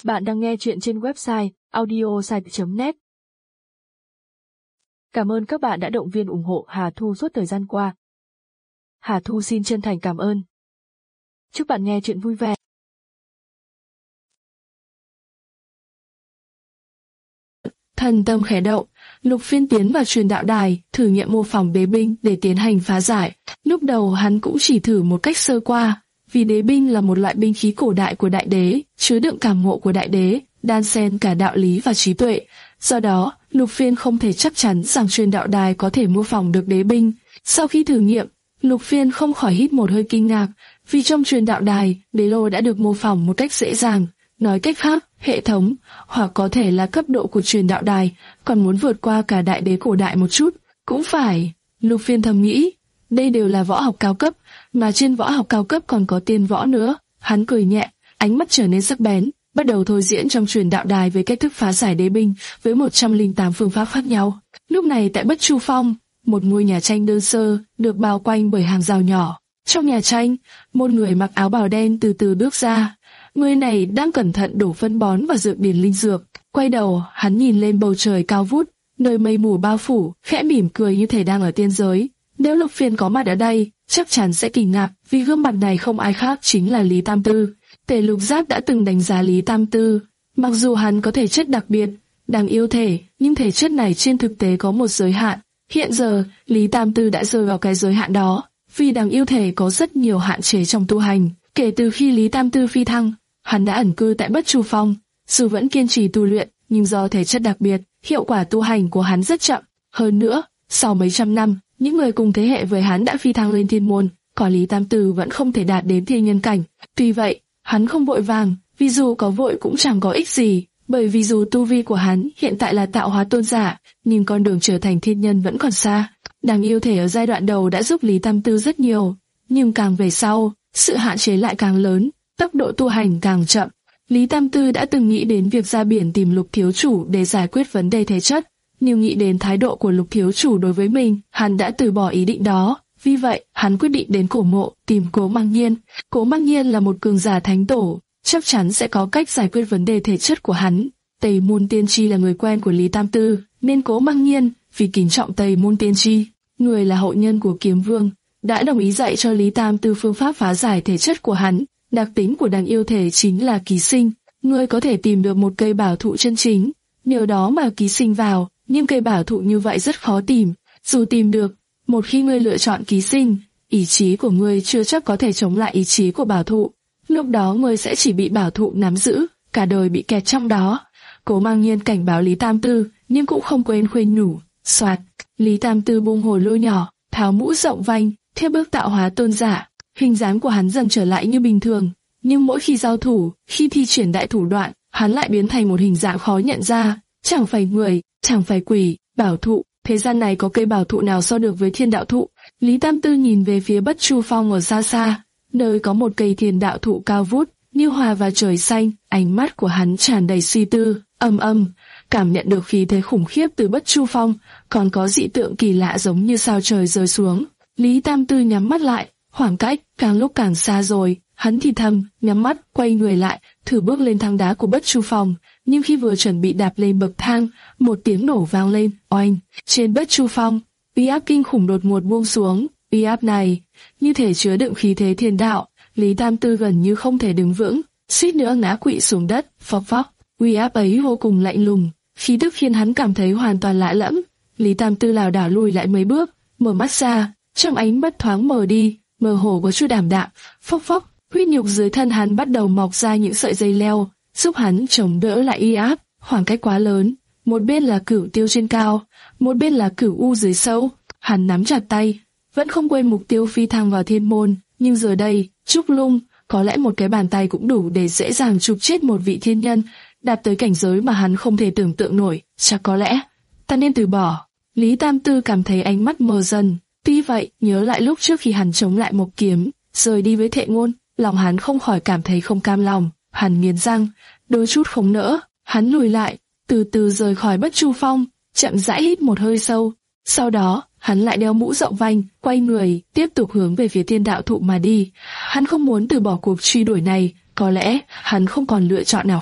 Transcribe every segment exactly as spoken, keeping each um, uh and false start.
Bạn đang nghe chuyện trên website audiosite chấm net. Cảm ơn các bạn đã động viên ủng hộ Hà Thu suốt thời gian qua. Hà Thu xin chân thành cảm ơn. Chúc bạn nghe chuyện vui vẻ. Thần tâm khẽ động, Lục Phiên tiến vào truyền đạo đài, thử nghiệm mô phỏng đế binh để tiến hành phá giải. Lúc đầu hắn cũng chỉ thử một cách sơ qua, vì đế binh là một loại binh khí cổ đại của đại đế, chứa đựng cảm ngộ của đại đế, đan xen cả đạo lý và trí tuệ. Do đó, Lục Phiên không thể chắc chắn rằng truyền đạo đài có thể mô phỏng được đế binh. Sau khi thử nghiệm, Lục Phiên không khỏi hít một hơi kinh ngạc, vì trong truyền đạo đài, đế lô đã được mô phỏng một cách dễ dàng. Nói cách khác, hệ thống, hoặc có thể là cấp độ của truyền đạo đài, còn muốn vượt qua cả đại đế cổ đại một chút, cũng phải. Lục Phiên thầm nghĩ, đây đều là võ học cao cấp, mà trên võ học cao cấp còn có tiên võ nữa. Hắn cười nhẹ, ánh mắt trở nên sắc bén, bắt đầu thôi diễn trong truyền đạo đài về cách thức phá giải đế binh với một trăm lẻ tám phương pháp khác nhau. Lúc này tại Bất Chu Phong, một ngôi nhà tranh đơn sơ được bao quanh bởi hàng rào nhỏ. Trong nhà tranh, một người mặc áo bào đen từ từ bước ra. Người này đang cẩn thận đổ phân bón và dược điển linh dược. Quay đầu, hắn nhìn lên bầu trời cao vút, nơi mây mù bao phủ, khẽ mỉm cười như thể đang ở tiên giới. Nếu Lục Phiên có mặt ở đây, chắc chắn sẽ kinh ngạc, vì gương mặt này không ai khác chính là Lý Tam Tư. Tề Lục Giác đã từng đánh giá Lý Tam Tư, mặc dù hắn có thể chất đặc biệt, đáng yêu thể, nhưng thể chất này trên thực tế có một giới hạn. Hiện giờ, Lý Tam Tư đã rơi vào cái giới hạn đó, vì đáng yêu thể có rất nhiều hạn chế trong tu hành. Kể từ khi Lý Tam Tư phi thăng, hắn đã ẩn cư tại Bất Chu Phong, dù vẫn kiên trì tu luyện, nhưng do thể chất đặc biệt, hiệu quả tu hành của hắn rất chậm. Hơn nữa, sau mấy trăm năm, những người cùng thế hệ với hắn đã phi thăng lên thiên môn, còn Lý Tam Tư vẫn không thể đạt đến thiên nhân cảnh. Tuy vậy, hắn không vội vàng, vì dù có vội cũng chẳng có ích gì, bởi vì dù tu vi của hắn hiện tại là tạo hóa tôn giả, nhưng con đường trở thành thiên nhân vẫn còn xa. Đáng yêu thể ở giai đoạn đầu đã giúp Lý Tam Tư rất nhiều, nhưng càng về sau, sự hạn chế lại càng lớn, tốc độ tu hành càng chậm. Lý Tam Tư đã từng nghĩ đến việc ra biển tìm Lục thiếu chủ để giải quyết vấn đề thể chất, nhưng nghĩ đến thái độ của Lục thiếu chủ đối với mình, hắn đã từ bỏ ý định đó. Vì vậy, hắn quyết định đến cổ mộ tìm Cố Mang Nhiên. Cố Mang Nhiên là một cường giả thánh tổ, chắc chắn sẽ có cách giải quyết vấn đề thể chất của hắn. Tây Môn Tiên Tri là người quen của Lý Tam Tư, nên Cố Mang Nhiên vì kính trọng Tây Môn Tiên Tri, người là hậu nhân của Kiếm Vương, đã đồng ý dạy cho Lý Tam Tư phương pháp phá giải thể chất của hắn. Đặc tính của đáng yêu thể chính là ký sinh, người có thể tìm được một cây bảo thụ chân chính, nhờ đó mà ký sinh vào, nhưng cây bảo thụ như vậy rất khó tìm. Dù tìm được, một khi ngươi lựa chọn ký sinh, ý chí của ngươi chưa chắc có thể chống lại ý chí của bảo thụ. Lúc đó ngươi sẽ chỉ bị bảo thụ nắm giữ, cả đời bị kẹt trong đó. Cố Mang Nhiên cảnh báo Lý Tam Tư, nhưng cũng không quên khuyên nhủ. Soạt, Lý Tam Tư bung hồ lô nhỏ, tháo mũ rộng vành, theo bước tạo hóa tôn giả. Hình dáng của hắn dần trở lại như bình thường, nhưng mỗi khi giao thủ, khi thi triển đại thủ đoạn, hắn lại biến thành một hình dạng khó nhận ra, chẳng phải người, chẳng phải quỷ, bảo thụ. Thế gian này có cây bảo thụ nào so được với thiên đạo thụ? Lý Tam Tư nhìn về phía Bất Chu Phong ở xa xa, nơi có một cây thiên đạo thụ cao vút, như hòa vào trời xanh. Ánh mắt của hắn tràn đầy suy tư, âm âm, cảm nhận được khí thế khủng khiếp từ Bất Chu Phong, còn có dị tượng kỳ lạ giống như sao trời rơi xuống. Lý Tam Tư nhắm mắt lại, khoảng cách càng lúc càng xa rồi. Hắn thì thầm, nhắm mắt, quay người lại, thử bước lên thang đá của Bất Chu Phong. Nhưng khi vừa chuẩn bị đạp lên bậc thang, một tiếng nổ vang lên, oanh! Trên Bất Chu Phong, uy áp kinh khủng đột ngột buông xuống. Uy áp này, như thể chứa đựng khí thế thiên đạo. Lý Tam Tư gần như không thể đứng vững, suýt nữa ngã quỵ xuống đất, phốc phốc. Uy áp ấy vô cùng lạnh lùng, khí tức khiến hắn cảm thấy hoàn toàn lạ lẫm. Lý Tam Tư lảo đảo lùi lại mấy bước, mở mắt ra, trong ánh mắt thoáng mờ đi, mơ hồ có chút ảm đạm. Phốc phốc, huyết nhục dưới thân hắn bắt đầu mọc ra những sợi dây leo, giúp hắn chống đỡ lại uy áp. Khoảng cách quá lớn, một bên là Cửu Tiêu trên cao, một bên là Cửu U dưới sâu. Hắn nắm chặt tay, vẫn không quên mục tiêu phi thăng vào thiên môn. Nhưng giờ đây, Trúc Lung, có lẽ một cái bàn tay cũng đủ để dễ dàng chụp chết một vị thiên nhân, đạt tới cảnh giới mà hắn không thể tưởng tượng nổi. Chắc có lẽ ta nên từ bỏ. Lý Tam Tư cảm thấy ánh mắt mờ dần. Tuy vậy, nhớ lại lúc trước khi hắn chống lại một kiếm, rời đi với Thệ Ngôn, lòng hắn không khỏi cảm thấy không cam lòng. Hắn nghiến răng, đôi chút không nỡ, hắn lùi lại, từ từ rời khỏi Bất Chu Phong, chậm rãi hít một hơi sâu. Sau đó, hắn lại đeo mũ rộng vành, quay người, tiếp tục hướng về phía thiên đạo thụ mà đi. Hắn không muốn từ bỏ cuộc truy đuổi này, có lẽ hắn không còn lựa chọn nào khác.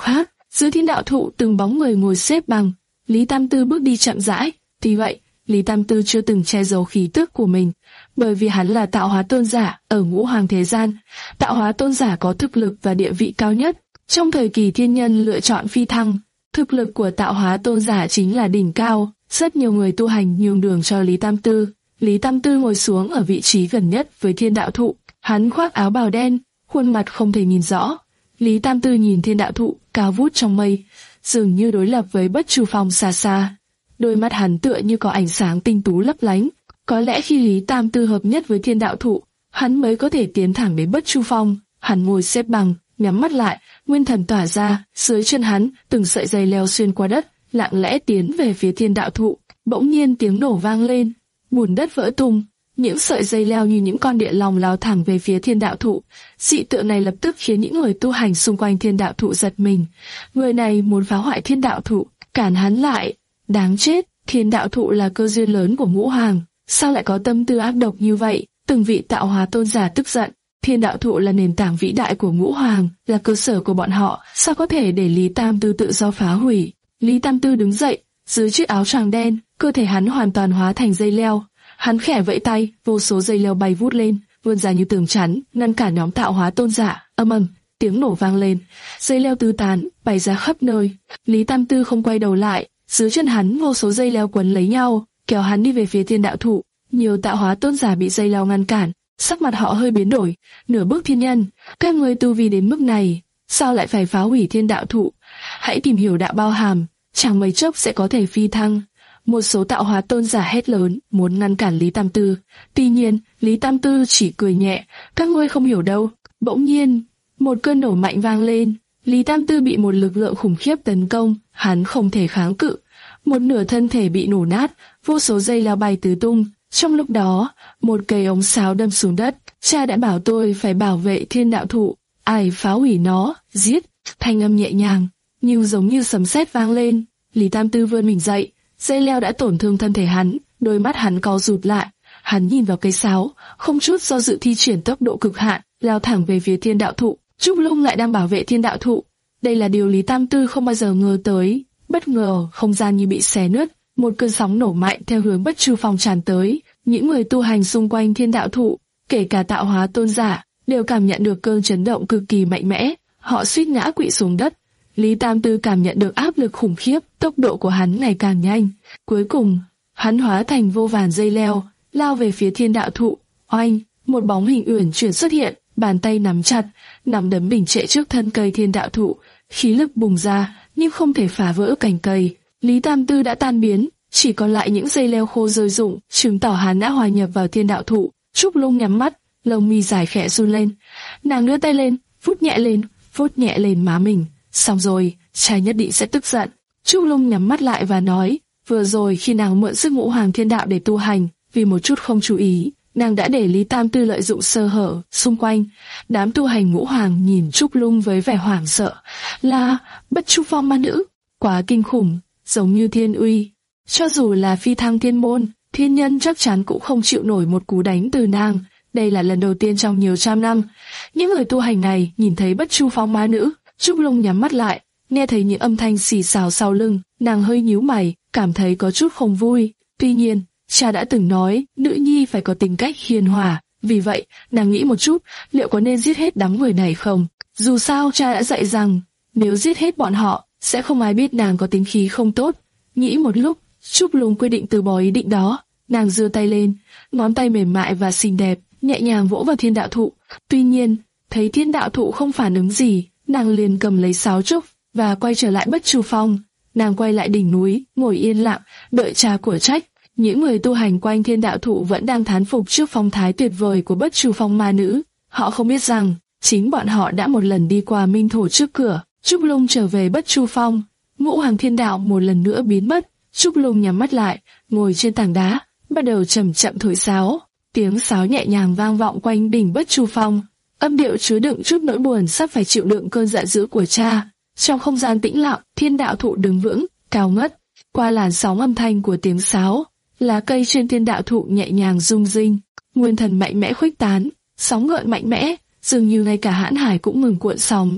Dưới thiên đạo thụ từng bóng người ngồi xếp bằng, Lý Tam Tư bước đi chậm rãi. Tuy vậy, Lý Tam Tư chưa từng che giấu khí tức của mình, bởi vì hắn là tạo hóa tôn giả ở ngũ hoàng thế gian. Tạo hóa tôn giả có thực lực và địa vị cao nhất. Trong thời kỳ thiên nhân lựa chọn phi thăng, thực lực của tạo hóa tôn giả chính là đỉnh cao. Rất nhiều người tu hành nhường đường cho Lý Tam Tư. Lý Tam Tư ngồi xuống ở vị trí gần nhất với thiên đạo thụ. Hắn khoác áo bào đen, khuôn mặt không thể nhìn rõ. Lý Tam Tư nhìn thiên đạo thụ cao vút trong mây, dường như đối lập với Bất Chu Phong xa xa. Đôi mắt hắn tựa như có ánh sáng tinh tú lấp lánh. Có lẽ khi Lý Tam Tư hợp nhất với thiên đạo thụ, hắn mới có thể tiến thẳng đến Bất Chu Phong. Hắn ngồi xếp bằng, nhắm mắt lại, nguyên thần tỏa ra, dưới chân hắn từng sợi dây leo xuyên qua đất, lặng lẽ tiến về phía thiên đạo thụ. Bỗng nhiên tiếng nổ vang lên, bùn đất vỡ tung, những sợi dây leo như những con địa long lao thẳng về phía thiên đạo thụ. Dị tượng này lập tức khiến những người tu hành xung quanh thiên đạo thụ giật mình. Người này muốn phá hoại thiên đạo thụ, cản hắn lại. Đáng chết, thiên đạo thụ là cơ duyên lớn của ngũ hoàng, sao lại có tâm tư ác độc như vậy? Từng vị tạo hóa tôn giả tức giận. Thiên đạo thụ là nền tảng vĩ đại của ngũ hoàng, là cơ sở của bọn họ, sao có thể để Lý Tam Tư tự do phá hủy? Lý Tam Tư đứng dậy, dưới chiếc áo choàng đen, cơ thể hắn hoàn toàn hóa thành dây leo. Hắn khẽ vẫy tay, vô số dây leo bay vút lên, vươn ra như tường chắn, ngăn cản nhóm tạo hóa tôn giả. Âm ầm, tiếng nổ vang lên, dây leo tứ tán, bay ra khắp nơi. Lý Tam Tư không quay đầu lại, dưới chân hắn vô số dây leo quấn lấy nhau, kéo hắn đi về phía thiên đạo thụ. Nhiều tạo hóa tôn giả bị dây leo ngăn cản, sắc mặt họ hơi biến đổi. Nửa bước thiên nhân, các ngươi tu vi đến mức này, sao lại phải phá hủy thiên đạo thụ? Hãy tìm hiểu đạo bao hàm, chẳng mấy chốc sẽ có thể phi thăng. Một số tạo hóa tôn giả hét lớn, muốn ngăn cản Lý Tam Tư. Tuy nhiên, Lý Tam Tư chỉ cười nhẹ, các ngươi không hiểu đâu. Bỗng nhiên, một cơn nổ mạnh vang lên. Lý Tam Tư bị một lực lượng khủng khiếp tấn công, hắn không thể kháng cự. Một nửa thân thể bị nổ nát, vô số dây leo bay tứ tung. Trong lúc đó, một cây ống sáo đâm xuống đất. Cha đã bảo tôi phải bảo vệ thiên đạo thụ, ai phá hủy nó, giết. Thanh âm nhẹ nhàng, nhưng giống như sấm sét vang lên. Lý Tam Tư vươn mình dậy, dây leo đã tổn thương thân thể hắn, đôi mắt hắn co rụt lại. Hắn nhìn vào cây sáo, không chút do dự thi triển tốc độ cực hạn, lao thẳng về phía thiên đạo thụ. Trúc Lung lại đang bảo vệ thiên đạo thụ. Đây là điều Lý Tam Tư không bao giờ ngờ tới. Bất ngờ, không gian như bị xé nứt, một cơn sóng nổ mạnh theo hướng Bất Chu Phong tràn tới. Những người tu hành xung quanh thiên đạo thụ, kể cả tạo hóa tôn giả, đều cảm nhận được cơn chấn động cực kỳ mạnh mẽ. Họ suýt ngã quỵ xuống đất. Lý Tam Tư cảm nhận được áp lực khủng khiếp, tốc độ của hắn ngày càng nhanh. Cuối cùng, hắn hóa thành vô vàn dây leo, lao về phía thiên đạo thụ. Oanh, một bóng hình uyển chuyển xuất hiện, bàn tay nắm chặt, nắm đấm bình trệ trước thân cây thiên đạo thụ, khí lực bùng ra, nhưng không thể phá vỡ cành cây. Lý Tam Tư đã tan biến, chỉ còn lại những dây leo khô rơi rụng, chứng tỏ hắn đã hòa nhập vào thiên đạo thụ. Trúc Lung nhắm mắt, lông mi dài khẽ run lên. Nàng đưa tay lên, vuốt nhẹ lên, vuốt nhẹ lên má mình. Xong rồi, cha nhất định sẽ tức giận. Trúc Lung nhắm mắt lại và nói, vừa rồi khi nàng mượn sức ngũ hoàng thiên đạo để tu hành, vì một chút không chú ý, nàng đã để Lý Tam Tư lợi dụng sơ hở xung quanh. Đám tu hành ngũ hoàng nhìn Trúc Lung với vẻ hoảng sợ. Là Bất Chu Phong ma nữ, quá kinh khủng, giống như thiên uy. Cho dù là phi thăng thiên môn, thiên nhân chắc chắn cũng không chịu nổi một cú đánh từ nàng. Đây là lần đầu tiên trong nhiều trăm năm, những người tu hành này nhìn thấy Bất Chu Phong ma nữ. Trúc Lung nhắm mắt lại, nghe thấy những âm thanh xì xào sau lưng, nàng hơi nhíu mày, cảm thấy có chút không vui. Tuy nhiên, cha đã từng nói, nữ nhi phải có tính cách hiền hòa, vì vậy, nàng nghĩ một chút, liệu có nên giết hết đám người này không? Dù sao cha đã dạy rằng, nếu giết hết bọn họ, sẽ không ai biết nàng có tính khí không tốt. Nghĩ một lúc, Trúc Lung quyết định từ bỏ ý định đó. Nàng giơ tay lên, ngón tay mềm mại và xinh đẹp, nhẹ nhàng vỗ vào thiên đạo thụ. Tuy nhiên, thấy thiên đạo thụ không phản ứng gì, nàng liền cầm lấy sáo trúc và quay trở lại Bất Chu Phong. Nàng quay lại đỉnh núi, ngồi yên lặng, đợi cha của trách. Những người tu hành quanh thiên đạo thụ vẫn đang thán phục trước phong thái tuyệt vời của Bất Chu Phong ma nữ. Họ không biết rằng, chính bọn họ đã một lần đi qua minh thổ trước cửa. Trúc Lung trở về Bất Chu Phong, ngũ hoàng thiên đạo một lần nữa biến mất. Trúc Lung nhắm mắt lại, ngồi trên tảng đá, bắt đầu chậm chậm thổi sáo. Tiếng sáo nhẹ nhàng vang vọng quanh đỉnh Bất Chu Phong, âm điệu chứa đựng chút nỗi buồn sắp phải chịu đựng cơn giận dữ của cha. Trong không gian tĩnh lặng, thiên đạo thụ đứng vững, cao ngất. Qua làn sóng âm thanh của tiếng sáo, lá cây trên thiên đạo thụ nhẹ nhàng rung rinh, nguyên thần mạnh mẽ khuếch tán, sóng gợn mạnh mẽ, dường như ngay cả hãn hải cũng ngừng cuộn sóng.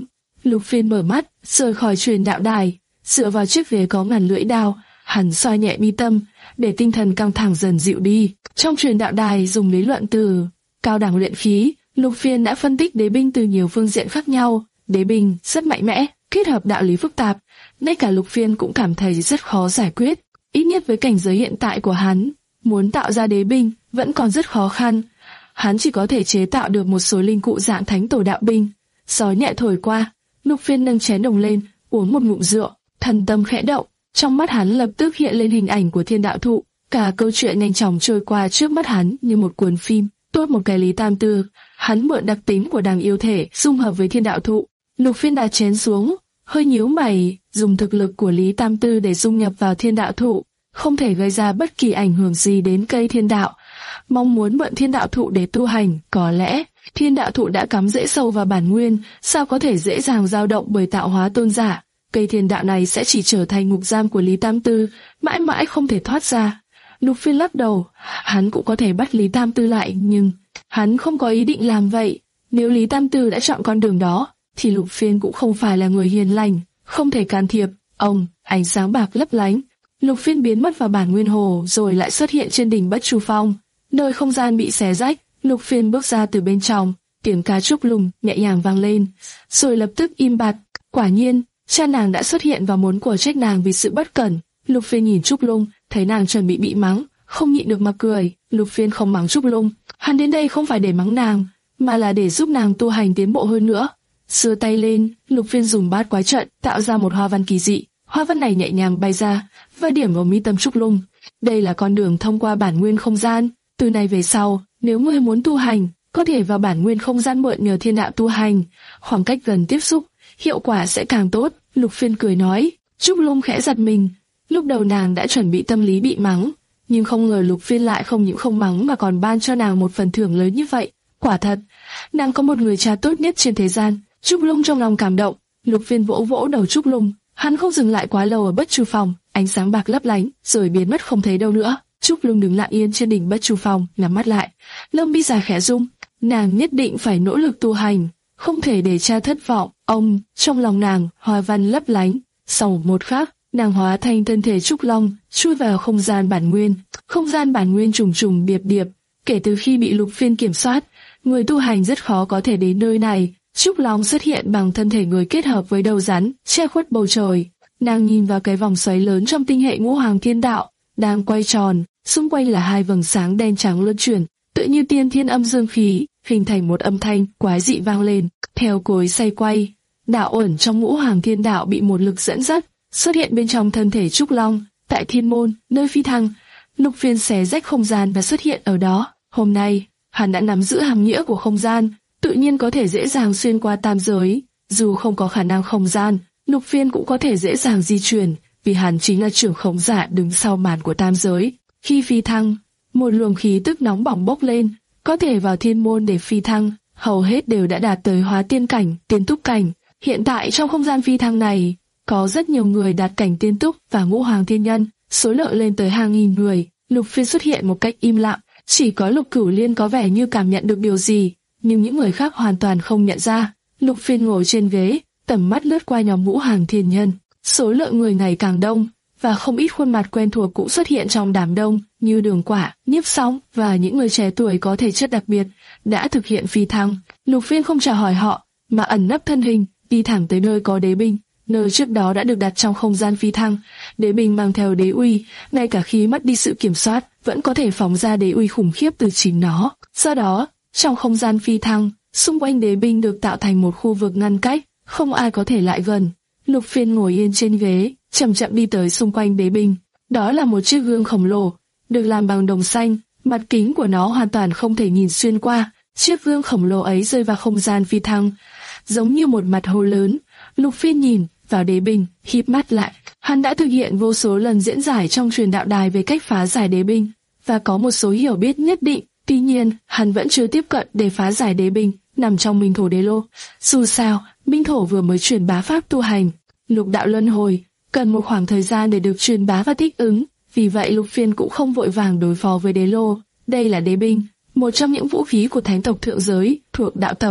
Lục Phiên mở mắt, rời khỏi truyền đạo đài, dựa vào chiếc ghế có ngàn lưỡi đao, hắn xoa nhẹ mi tâm, để tinh thần căng thẳng dần dịu đi. Trong truyền đạo đài dùng lý luận từ cao đẳng luyện khí, Lục Phiên đã phân tích đế binh từ nhiều phương diện khác nhau. Đế binh rất mạnh mẽ, kết hợp đạo lý phức tạp, ngay cả Lục Phiên cũng cảm thấy rất khó giải quyết. Ít nhất với cảnh giới hiện tại của hắn, muốn tạo ra đế binh vẫn còn rất khó khăn. Hắn chỉ có thể chế tạo được một số linh cụ dạng thánh tổ đạo binh. Gió nhẹ thổi qua, Lục Phiên nâng chén đồng lên, uống một ngụm rượu, thần tâm khẽ động, trong mắt hắn lập tức hiện lên hình ảnh của thiên đạo thụ. Cả câu chuyện nhanh chóng trôi qua trước mắt hắn như một cuốn phim. Tốt một cái Lý Tam Tư, hắn mượn đặc tính của đằng yêu thể dung hợp với thiên đạo thụ. Lục Phiên đặt chén xuống, hơi nhíu mày, dùng thực lực của Lý Tam Tư để dung nhập vào thiên đạo thụ, không thể gây ra bất kỳ ảnh hưởng gì đến cây thiên đạo. Mong muốn mượn thiên đạo thụ để tu hành, có lẽ thiên đạo thụ đã cắm rễ sâu vào bản nguyên, sao có thể dễ dàng dao động bởi tạo hóa tôn giả. Cây thiên đạo này sẽ chỉ trở thành ngục giam của Lý Tam Tư, mãi mãi không thể thoát ra. Lục Phiên lắc đầu, hắn cũng có thể bắt Lý Tam Tư lại, nhưng hắn không có ý định làm vậy. Nếu Lý Tam Tư đã chọn con đường đó, thì Lục Phiên cũng không phải là người hiền lành, không thể can thiệp. Ông, ánh sáng bạc lấp lánh, Lục Phiên biến mất vào bản nguyên hồ rồi lại xuất hiện trên đỉnh Bất Chu Phong. Nơi không gian bị xé rách, Lục Phiên bước ra từ bên trong, tiếng ca trúc lùng nhẹ nhàng vang lên, rồi lập tức im bặt. Quả nhiên, cha nàng đã xuất hiện và muốn của trách nàng vì sự bất cẩn. Lục Phiên nhìn Trúc Lung, thấy nàng chuẩn bị bị mắng, không nhịn được mà cười. Lục Phiên không mắng Trúc Lung, hắn đến đây không phải để mắng nàng, mà là để giúp nàng tu hành tiến bộ hơn nữa. Giơ tay lên, Lục Phiên dùng bát quái trận tạo ra một hoa văn kỳ dị. Hoa văn này nhẹ nhàng bay ra và điểm vào mi tâm Trúc Lung. Đây là con đường thông qua bản nguyên không gian. Từ nay về sau, nếu ngươi muốn tu hành, có thể vào bản nguyên không gian mượn nhờ thiên đạo tu hành. Khoảng cách gần tiếp xúc, hiệu quả sẽ càng tốt. Lục Phiên cười nói. Trúc Lung khẽ giật mình. Lúc đầu nàng đã chuẩn bị tâm lý bị mắng, nhưng không ngờ Lục Phiên lại không những không mắng mà còn ban cho nàng một phần thưởng lớn như vậy. Quả thật, nàng có một người cha tốt nhất trên thế gian. Trúc Lung trong lòng cảm động. Lục Phiên vỗ vỗ đầu Trúc Lung. Hắn không dừng lại quá lâu ở Bất Chu Phong, ánh sáng bạc lấp lánh, rồi biến mất không thấy đâu nữa. Trúc Lung đứng lặng yên trên đỉnh Bất Chu Phong, nhắm mắt lại. Lông mi dài khẽ rung, nàng nhất định phải nỗ lực tu hành, không thể để cha thất vọng. Ông, trong lòng nàng, hoa văn lấp lánh. Sau một khắc, nàng hóa thành thân thể Trúc Long, chui vào không gian bản nguyên. Không gian bản nguyên trùng trùng điệp điệp. Kể từ khi bị Lục Phiên kiểm soát, người tu hành rất khó có thể đến nơi này. Trúc Long xuất hiện bằng thân thể người kết hợp với đầu rắn, che khuất bầu trời. Nàng nhìn vào cái vòng xoáy lớn trong tinh hệ Ngũ Hoàng Thiên Đạo, đang quay tròn, xung quanh là hai vầng sáng đen trắng luân chuyển, tự như tiên thiên âm dương khí, hình thành một âm thanh quái dị vang lên. Theo cối xoay quay, đạo ẩn trong Ngũ Hoàng Thiên Đạo bị một lực dẫn dắt, xuất hiện bên trong thân thể Trúc Long. Tại Thiên Môn, nơi phi thăng, Lục Phiên xé rách không gian và xuất hiện ở đó. Hôm nay, hắn đã nắm giữ hàm nghĩa của không gian, tự nhiên có thể dễ dàng xuyên qua tam giới. Dù không có khả năng không gian, Lục Phiên cũng có thể dễ dàng di chuyển, vì hắn chính là trưởng khống giả đứng sau màn của tam giới. Khi phi thăng, một luồng khí tức nóng bỏng bốc lên, có thể vào Thiên Môn để phi thăng, hầu hết đều đã đạt tới hóa tiên cảnh, tiên túc cảnh. Hiện tại trong không gian phi thăng này, có rất nhiều người đạt cảnh tiên túc và Ngũ Hoàng Thiên Nhân, số lượng lên tới hàng nghìn người. Lục Phiên xuất hiện một cách im lặng, chỉ có Lục Cửu Liên có vẻ như cảm nhận được điều gì, nhưng những người khác hoàn toàn không nhận ra. Lục Phiên ngồi trên ghế, tầm mắt lướt qua nhóm Ngũ Hoàng Thiên Nhân, số lượng người ngày càng đông, và không ít khuôn mặt quen thuộc cũng xuất hiện trong đám đông, như Đường Quả, Nhiếp Sóng và những người trẻ tuổi có thể chất đặc biệt đã thực hiện phi thăng. Lục Phiên không chào hỏi họ, mà ẩn nấp thân hình, đi thẳng tới nơi có đế binh, nơi trước đó đã được đặt trong không gian phi thăng. Đế binh mang theo đế uy, ngay cả khi mất đi sự kiểm soát, vẫn có thể phóng ra đế uy khủng khiếp từ chính nó. Do đó, trong không gian phi thăng, xung quanh đế binh được tạo thành một khu vực ngăn cách, không ai có thể lại gần. Lục Phiên ngồi yên trên ghế, chậm chậm đi tới xung quanh đế binh. Đó là một chiếc gương khổng lồ, được làm bằng đồng xanh, mặt kính của nó hoàn toàn không thể nhìn xuyên qua. Chiếc gương khổng lồ ấy rơi vào không gian phi thăng, giống như một mặt hồ lớn. Lục Phiên nhìn vào đế binh, híp mắt lại. Hắn đã thực hiện vô số lần diễn giải trong truyền đạo đài về cách phá giải đế binh, và có một số hiểu biết nhất định. Tuy nhiên, hắn vẫn chưa tiếp cận để phá giải đế binh nằm trong Minh Thổ Đế Lô. Dù sao, Minh Thổ vừa mới truyền bá pháp tu hành, lục đạo luân hồi, cần một khoảng thời gian để được truyền bá và thích ứng. Vì vậy Lục Phiên cũng không vội vàng đối phó với Đế Lô. Đây là đế binh, một trong những vũ khí của thánh tộc thượng giới thuộc đạo tộc.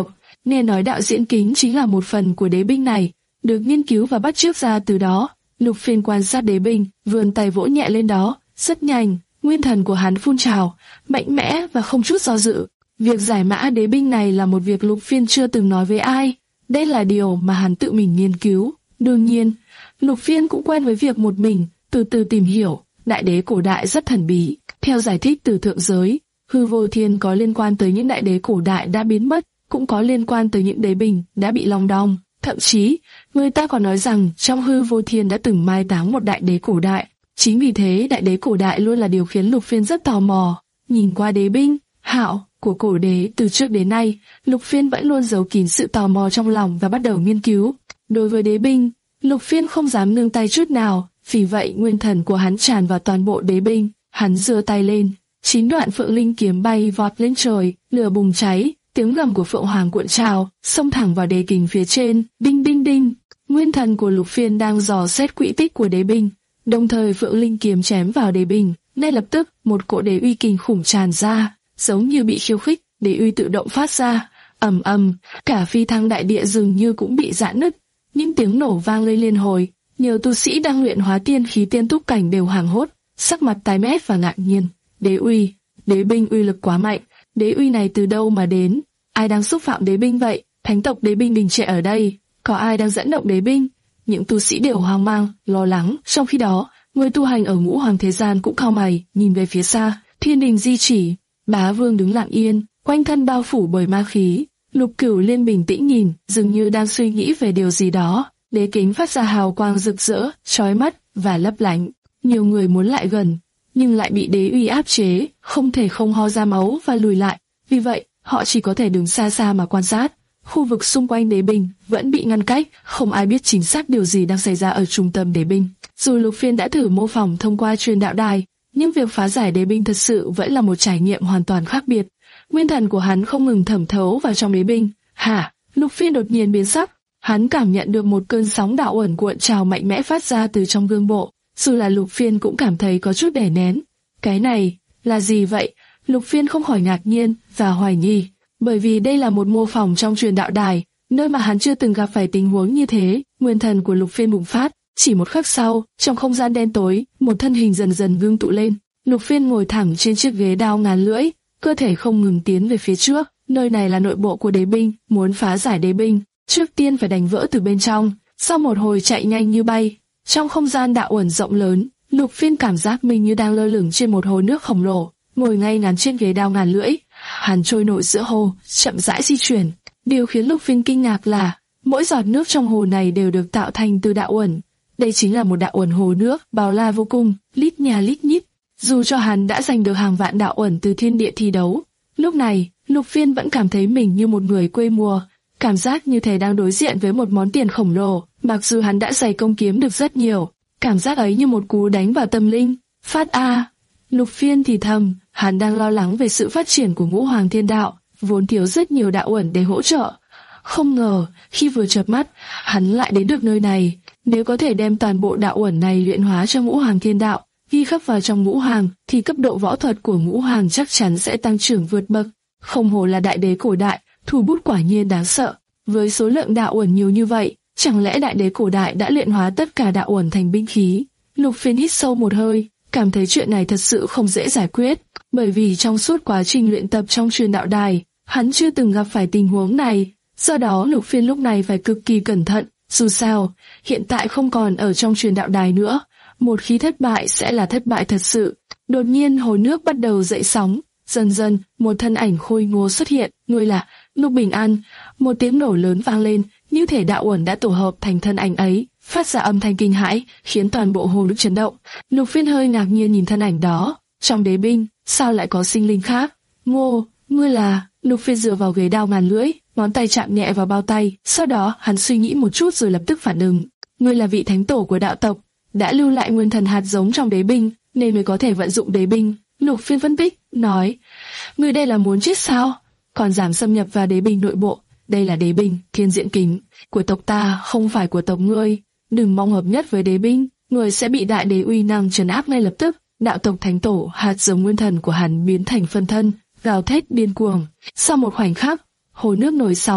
Nghe nói đạo diễn kính chính là một phần của đế binh này, được nghiên cứu và bắt chước ra từ đó. Lục Phiên quan sát đế binh, vươn tay vỗ nhẹ lên đó, rất nhanh, nguyên thần của hắn phun trào, mạnh mẽ và không chút do dự. Việc giải mã đế binh này là một việc Lục Phiên chưa từng nói với ai, đây là điều mà hắn tự mình nghiên cứu. Đương nhiên, Lục Phiên cũng quen với việc một mình, từ từ tìm hiểu. Đại đế cổ đại rất thần bí. Theo giải thích từ thượng giới, hư vô thiên có liên quan tới những đại đế cổ đại đã biến mất, cũng có liên quan tới những đế binh đã bị long đong. Thậm chí, người ta còn nói rằng trong hư vô thiên đã từng mai táng một đại đế cổ đại. Chính vì thế, đại đế cổ đại luôn là điều khiến Lục Phiên rất tò mò. Nhìn qua đế binh, hạo của cổ đế từ trước đến nay, Lục Phiên vẫn luôn giấu kín sự tò mò trong lòng và bắt đầu nghiên cứu. Đối với đế binh, Lục Phiên không dám nương tay chút nào, vì vậy nguyên thần của hắn tràn vào toàn bộ đế binh. Hắn giơ tay lên, chín đoạn phượng linh kiếm bay vọt lên trời, lửa bùng cháy, tiếng gầm của phượng hoàng cuộn trào, xông thẳng vào đế kình phía trên. Đinh đinh đinh, nguyên thần của Lục Phiên đang dò xét quỹ tích của đế binh, đồng thời phượng linh kiếm chém vào đế binh. Ngay lập tức, một cỗ đế uy kinh khủng tràn ra, giống như bị khiêu khích, đế uy tự động phát ra. Ầm ầm, cả phi thăng đại địa dường như cũng bị rạn nứt, những tiếng nổ vang lên liên hồi. Nhiều tu sĩ đang luyện hóa tiên khí tiên túc cảnh đều hoảng hốt, sắc mặt tái mét và ngạc nhiên. Đế uy, đế binh uy lực quá mạnh, đế uy này từ đâu mà đến? Ai đang xúc phạm đế binh vậy? Thánh tộc đế binh đình trệ ở đây, có ai đang dẫn động đế binh? Những tu sĩ đều hoang mang, lo lắng. Trong khi đó, người tu hành ở ngũ hoàng thế gian cũng cau mày, nhìn về phía xa. Thiên đình di chỉ, bá vương đứng lặng yên, quanh thân bao phủ bởi ma khí. Lục Cửu Liên bình tĩnh nhìn, dường như đang suy nghĩ về điều gì đó. Đế kính phát ra hào quang rực rỡ, chói mắt và lấp lánh. Nhiều người muốn lại gần, nhưng lại bị đế uy áp chế, không thể không ho ra máu và lùi lại. Vì vậy, họ chỉ có thể đứng xa xa mà quan sát. Khu vực xung quanh đế binh vẫn bị ngăn cách, không ai biết chính xác điều gì đang xảy ra ở trung tâm đế binh. Dù Lục Phiên đã thử mô phỏng thông qua truyền đạo đài, nhưng việc phá giải đế binh thật sự vẫn là một trải nghiệm hoàn toàn khác biệt. Nguyên thần của hắn không ngừng thẩm thấu vào trong đế binh. Hả? Lục Phiên đột nhiên biến sắc. Hắn cảm nhận được một cơn sóng đạo uẩn cuộn trào mạnh mẽ phát ra từ trong gương bộ. Dù là Lục Phiên cũng cảm thấy có chút đè nén. Cái này là gì vậy? Lục Phiên không khỏi ngạc nhiên và hoài nghi, bởi vì đây là một mô phỏng trong truyền đạo đài, nơi mà hắn chưa từng gặp phải tình huống như thế. Nguyên thần của Lục Phiên bùng phát. Chỉ một khắc sau, trong không gian đen tối, một thân hình dần dần ngưng tụ lên. Lục Phiên ngồi thẳng trên chiếc ghế đao ngàn lưỡi, cơ thể không ngừng tiến về phía trước. Nơi này là nội bộ của đế binh, muốn phá giải đế binh, trước tiên phải đánh vỡ từ bên trong. Sau một hồi chạy nhanh như bay, trong không gian đạo uẩn rộng lớn, Lục Phiên cảm giác mình như đang lơ lửng trên một hồ nước khổng lồ, ngồi ngay ngắn trên ghế đao ngàn lưỡi. Hắn trôi nổi giữa hồ, chậm rãi di chuyển. Điều khiến Lục Phiên kinh ngạc là mỗi giọt nước trong hồ này đều được tạo thành từ đạo uẩn. Đây chính là một đạo uẩn hồ nước bao la vô cùng, lít nhà lít nhít. Dù cho hắn đã giành được hàng vạn đạo uẩn từ thiên địa thi đấu, lúc này Lục Phiên vẫn cảm thấy mình như một người quê mùa, cảm giác như thể đang đối diện với một món tiền khổng lồ. Mặc dù hắn đã dày công kiếm được rất nhiều, cảm giác ấy như một cú đánh vào tâm linh. Phát a, Lục Phiên thì thầm, hắn đang lo lắng về sự phát triển của ngũ hoàng thiên đạo, vốn thiếu rất nhiều đạo uẩn để hỗ trợ. Không ngờ, khi vừa chợp mắt, hắn lại đến được nơi này. Nếu có thể đem toàn bộ đạo uẩn này luyện hóa cho ngũ hoàng thiên đạo, ghi khắc vào trong ngũ hoàng, thì cấp độ võ thuật của ngũ hoàng chắc chắn sẽ tăng trưởng vượt bậc. Không hổ là đại đế cổ đại, thủ bút quả nhiên đáng sợ. Với số lượng đạo uẩn nhiều như vậy, chẳng lẽ đại đế cổ đại đã luyện hóa tất cả đạo uẩn thành binh khí? Lục Phiên hít sâu một hơi, cảm thấy chuyện này thật sự không dễ giải quyết, bởi vì trong suốt quá trình luyện tập trong truyền đạo đài, hắn chưa từng gặp phải tình huống này. Do đó Lục Phiên lúc này phải cực kỳ cẩn thận. Dù sao, hiện tại không còn ở trong truyền đạo đài nữa, một khi thất bại sẽ là thất bại thật sự. Đột nhiên hồ nước bắt đầu dậy sóng, dần dần một thân ảnh khôi ngô xuất hiện. Người là Lục Bình An. Một tiếng nổ lớn vang lên, như thể đạo uẩn đã tổ hợp thành thân ảnh ấy, phát ra âm thanh kinh hãi, khiến toàn bộ hồ nước chấn động. Lục Phiên hơi ngạc nhiên nhìn thân ảnh đó. Trong đế binh, sao lại có sinh linh khác? Ngô, ngươi là? Lục Phiên dựa vào ghế đao ngàn lưỡi, ngón tay chạm nhẹ vào bao tay. Sau đó hắn suy nghĩ một chút rồi lập tức phản ứng. Ngươi là vị thánh tổ của đạo tộc, đã lưu lại nguyên thần hạt giống trong đế binh, nên mới có thể vận dụng đế binh. Lục Phiên phân tích, nói, ngươi đây là muốn chết sao? Còn dám xâm nhập vào đế binh nội bộ? Đây là đế binh thiên diễn kính của tộc ta, không phải của tộc ngươi. Đừng mong hợp nhất với đế binh, người sẽ bị đại đế uy năng trấn áp ngay lập tức. Đạo tộc thánh tổ, hạt giống nguyên thần của hắn biến thành phân thân, gào thét điên cuồng. Sau một khoảnh khắc, hồ nước nổi sóng,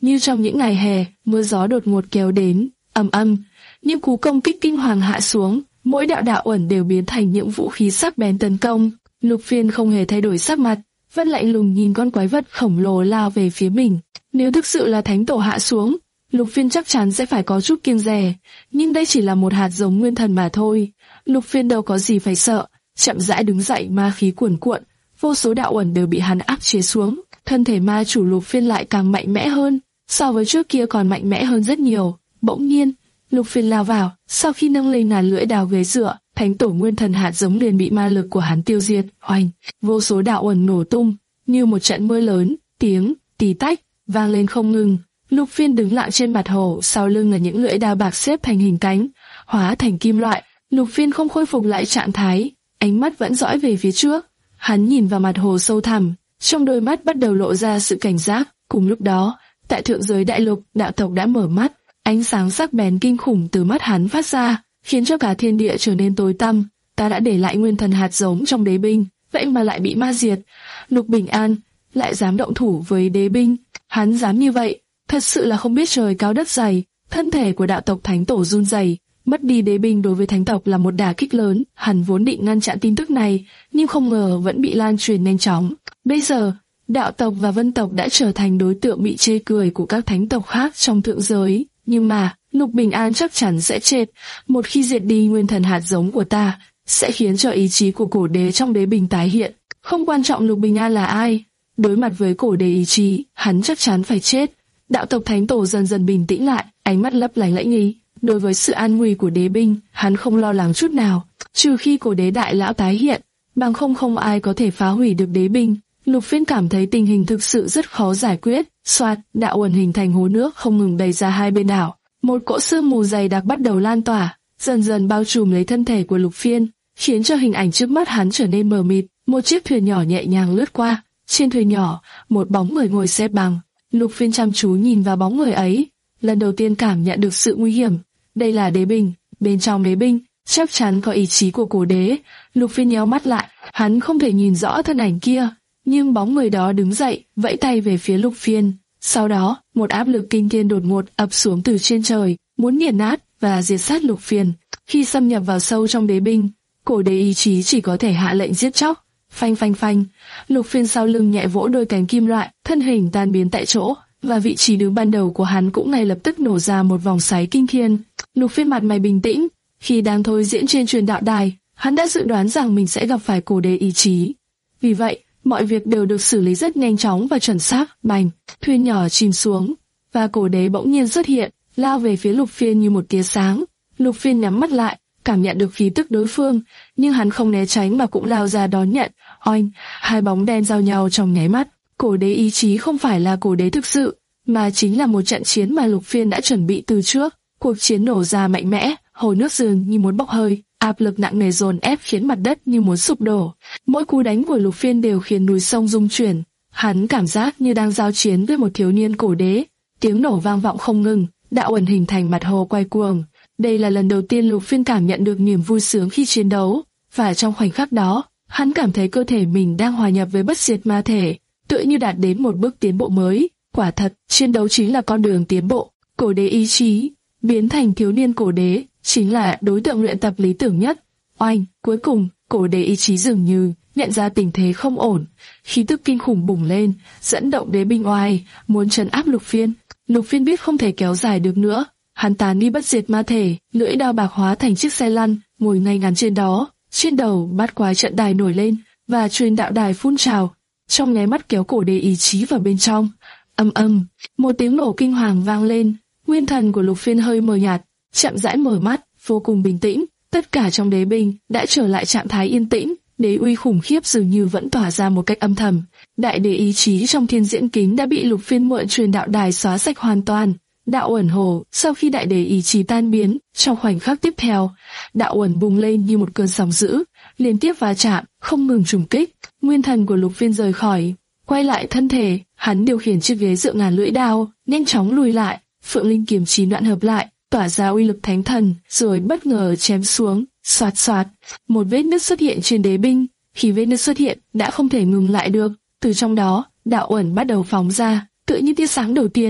Như trong những ngày hè, mưa gió đột ngột kéo đến, ầm ầm, những cú công kích kinh hoàng hạ xuống, mỗi đạo đạo uẩn đều biến thành những vũ khí sắc bén tấn công. Lục Phiên không hề thay đổi sắc mặt, vẫn lạnh lùng nhìn con quái vật khổng lồ lao về phía mình. Nếu thực sự là thánh tổ hạ xuống, Lục Phiên chắc chắn sẽ phải có chút kiêng dè, nhưng đây chỉ là một hạt giống nguyên thần mà thôi. Lục Phiên đâu có gì phải sợ, chậm rãi đứng dậy, ma khí cuồn cuộn, vô số đạo uẩn đều bị hắn áp chế xuống. Thân thể ma chủ Lục Phiên lại càng mạnh mẽ hơn, so với trước kia còn mạnh mẽ hơn rất nhiều. Bỗng nhiên, Lục Phiên lao vào, sau khi nâng lên ngàn lưỡi đao ghế dựa, thánh tổ nguyên thần hạt giống liền bị ma lực của hắn tiêu diệt. Oanh, vô số đạo uẩn nổ tung, như một trận mưa lớn, tiếng tì tách vang lên không ngừng. Lục Phiên đứng lặng trên mặt hồ, sau lưng là những lưỡi đao bạc xếp thành hình cánh, hóa thành kim loại. Lục Phiên không khôi phục lại trạng thái, ánh mắt vẫn dõi về phía trước. Hắn nhìn vào mặt hồ sâu thẳm, trong đôi mắt bắt đầu lộ ra sự cảnh giác. Cùng lúc đó, tại thượng giới đại lục, đạo tộc đã mở mắt, ánh sáng sắc bén kinh khủng từ mắt hắn phát ra, khiến cho cả thiên địa trở nên tối tăm. Ta đã để lại nguyên thần hạt giống trong đế binh, vậy mà lại bị ma diệt. Lục Bình An lại dám động thủ với đế binh, hắn dám như vậy, thật sự là không biết trời cao đất dày. Thân thể của đạo tộc thánh tổ run rẩy. Mất đi đế binh đối với thánh tộc là một đả kích lớn. Hắn vốn định ngăn chặn tin tức này, nhưng không ngờ vẫn bị lan truyền nhanh chóng. Bây giờ, đạo tộc và vân tộc đã trở thành đối tượng bị chê cười của các thánh tộc khác trong thượng giới. Nhưng mà, Lục Bình An chắc chắn sẽ chết. Một khi diệt đi nguyên thần hạt giống của ta, sẽ khiến cho ý chí của cổ đế trong đế binh tái hiện. Không quan trọng Lục Bình An là ai, đối mặt với cổ đế ý chí, hắn chắc chắn phải chết. Đạo tộc thánh tổ dần dần bình tĩnh lại, ánh mắt lấp lánh lãnh nghi. Đối với sự an nguy của đế binh, hắn không lo lắng chút nào, trừ khi cổ đế đại lão tái hiện, bằng không không ai có thể phá hủy được đế binh. Lục Phiên cảm thấy tình hình thực sự rất khó giải quyết. Soạt, đạo uẩn hình thành hồ nước không ngừng đầy ra hai bên đảo. Một cỗ sương mù dày đặc bắt đầu lan tỏa, dần dần bao trùm lấy thân thể của Lục Phiên, khiến cho hình ảnh trước mắt hắn trở nên mờ mịt. Một chiếc thuyền nhỏ nhẹ nhàng lướt qua, trên thuyền nhỏ, một bóng người ngồi xếp bằng. Lục Phiên chăm chú nhìn vào bóng người ấy, lần đầu tiên cảm nhận được sự nguy hiểm. Đây là đế binh, bên trong đế binh chắc chắn có ý chí của cổ đế. Lục Phiên nheo mắt lại, hắn không thể nhìn rõ thân ảnh kia, nhưng bóng người đó đứng dậy, vẫy tay về phía Lục Phiên. Sau đó, một áp lực kinh thiên đột ngột ập xuống từ trên trời, muốn nghiền nát và diệt sát Lục Phiên. Khi xâm nhập vào sâu trong đế binh, cổ đế ý chí chỉ có thể hạ lệnh giết chóc. Phanh phanh phanh, Lục Phiên sau lưng nhẹ vỗ đôi cánh kim loại, thân hình tan biến tại chỗ, và vị trí đứng ban đầu của hắn cũng ngay lập tức nổ ra một vòng xoáy kinh thiên. Lục Phiên mặt mày bình tĩnh, khi đang thôi diễn trên truyền đạo đài, hắn đã dự đoán rằng mình sẽ gặp phải cổ đế ý chí. Vì vậy, mọi việc đều được xử lý rất nhanh chóng và chuẩn xác. Bành, thuyền nhỏ chìm xuống, và cổ đế bỗng nhiên xuất hiện, lao về phía Lục Phiên như một tia sáng. Lục Phiên nhắm mắt lại, cảm nhận được khí tức đối phương, nhưng hắn không né tránh mà cũng lao ra đón nhận. Oanh, hai bóng đen giao nhau trong nháy mắt. Cổ đế ý chí không phải là cổ đế thực sự, mà chính là một trận chiến mà Lục Phiên đã chuẩn bị từ trước. Cuộc chiến nổ ra mạnh mẽ, hồ nước dường như muốn bốc hơi, áp lực nặng nề dồn ép khiến mặt đất như muốn sụp đổ. Mỗi cú đánh của Lục Phiên đều khiến núi sông rung chuyển. Hắn cảm giác như đang giao chiến với một thiếu niên cổ đế. Tiếng nổ vang vọng không ngừng, đạo ẩn hình thành mặt hồ quay cuồng. Đây là lần đầu tiên Lục Phiên cảm nhận được niềm vui sướng khi chiến đấu, và trong khoảnh khắc đó, hắn cảm thấy cơ thể mình đang hòa nhập với bất diệt ma thể, tựa như đạt đến một bước tiến bộ mới. Quả thật, chiến đấu chính là con đường tiến bộ. Cổ đế ý chí biến thành thiếu niên cổ đế chính là đối tượng luyện tập lý tưởng nhất. Oanh, cuối cùng, cổ đế ý chí dường như nhận ra tình thế không ổn, khí tức kinh khủng bùng lên, dẫn động đế binh oai, muốn trấn áp Lục Phiên. Lục Phiên biết không thể kéo dài được nữa, hắn tán đi bất diệt ma thể, lưỡi đao bạc hóa thành chiếc xe lăn, ngồi ngay ngắn trên đó. Trên đầu bát quái trận đài nổi lên, và truyền đạo đài phun trào, trong nháy mắt kéo cổ đế ý chí vào bên trong. Âm âm, một tiếng nổ kinh hoàng vang lên, nguyên thần của Lục Phiên hơi mờ nhạt, chậm rãi mở mắt, vô cùng bình tĩnh. Tất cả trong đế binh đã trở lại trạng thái yên tĩnh, đế uy khủng khiếp dường như vẫn tỏa ra một cách âm thầm. Đại đế ý chí trong thiên diễn kính đã bị Lục Phiên mượn truyền đạo đài xóa sạch hoàn toàn. Đạo uẩn hồ, sau khi đại đế ý chí tan biến, trong khoảnh khắc tiếp theo, đạo uẩn bùng lên như một cơn sóng dữ, liên tiếp va chạm, không ngừng trùng kích. Nguyên thần của Lục Phiên rời khỏi, quay lại thân thể, hắn điều khiển chiếc ghế dựa ngàn lưỡi đao, nhanh chóng lùi lại, Phượng Linh kiếm chín đoạn hợp lại, tỏa ra uy lực thánh thần, rồi bất ngờ chém xuống. Xoạt xoạt, một vết nứt xuất hiện trên đế binh. Khi vết nứt xuất hiện, đã không thể ngừng lại được. Từ trong đó, đạo uẩn bắt đầu phóng ra, tựa như tia sáng đầu tiên.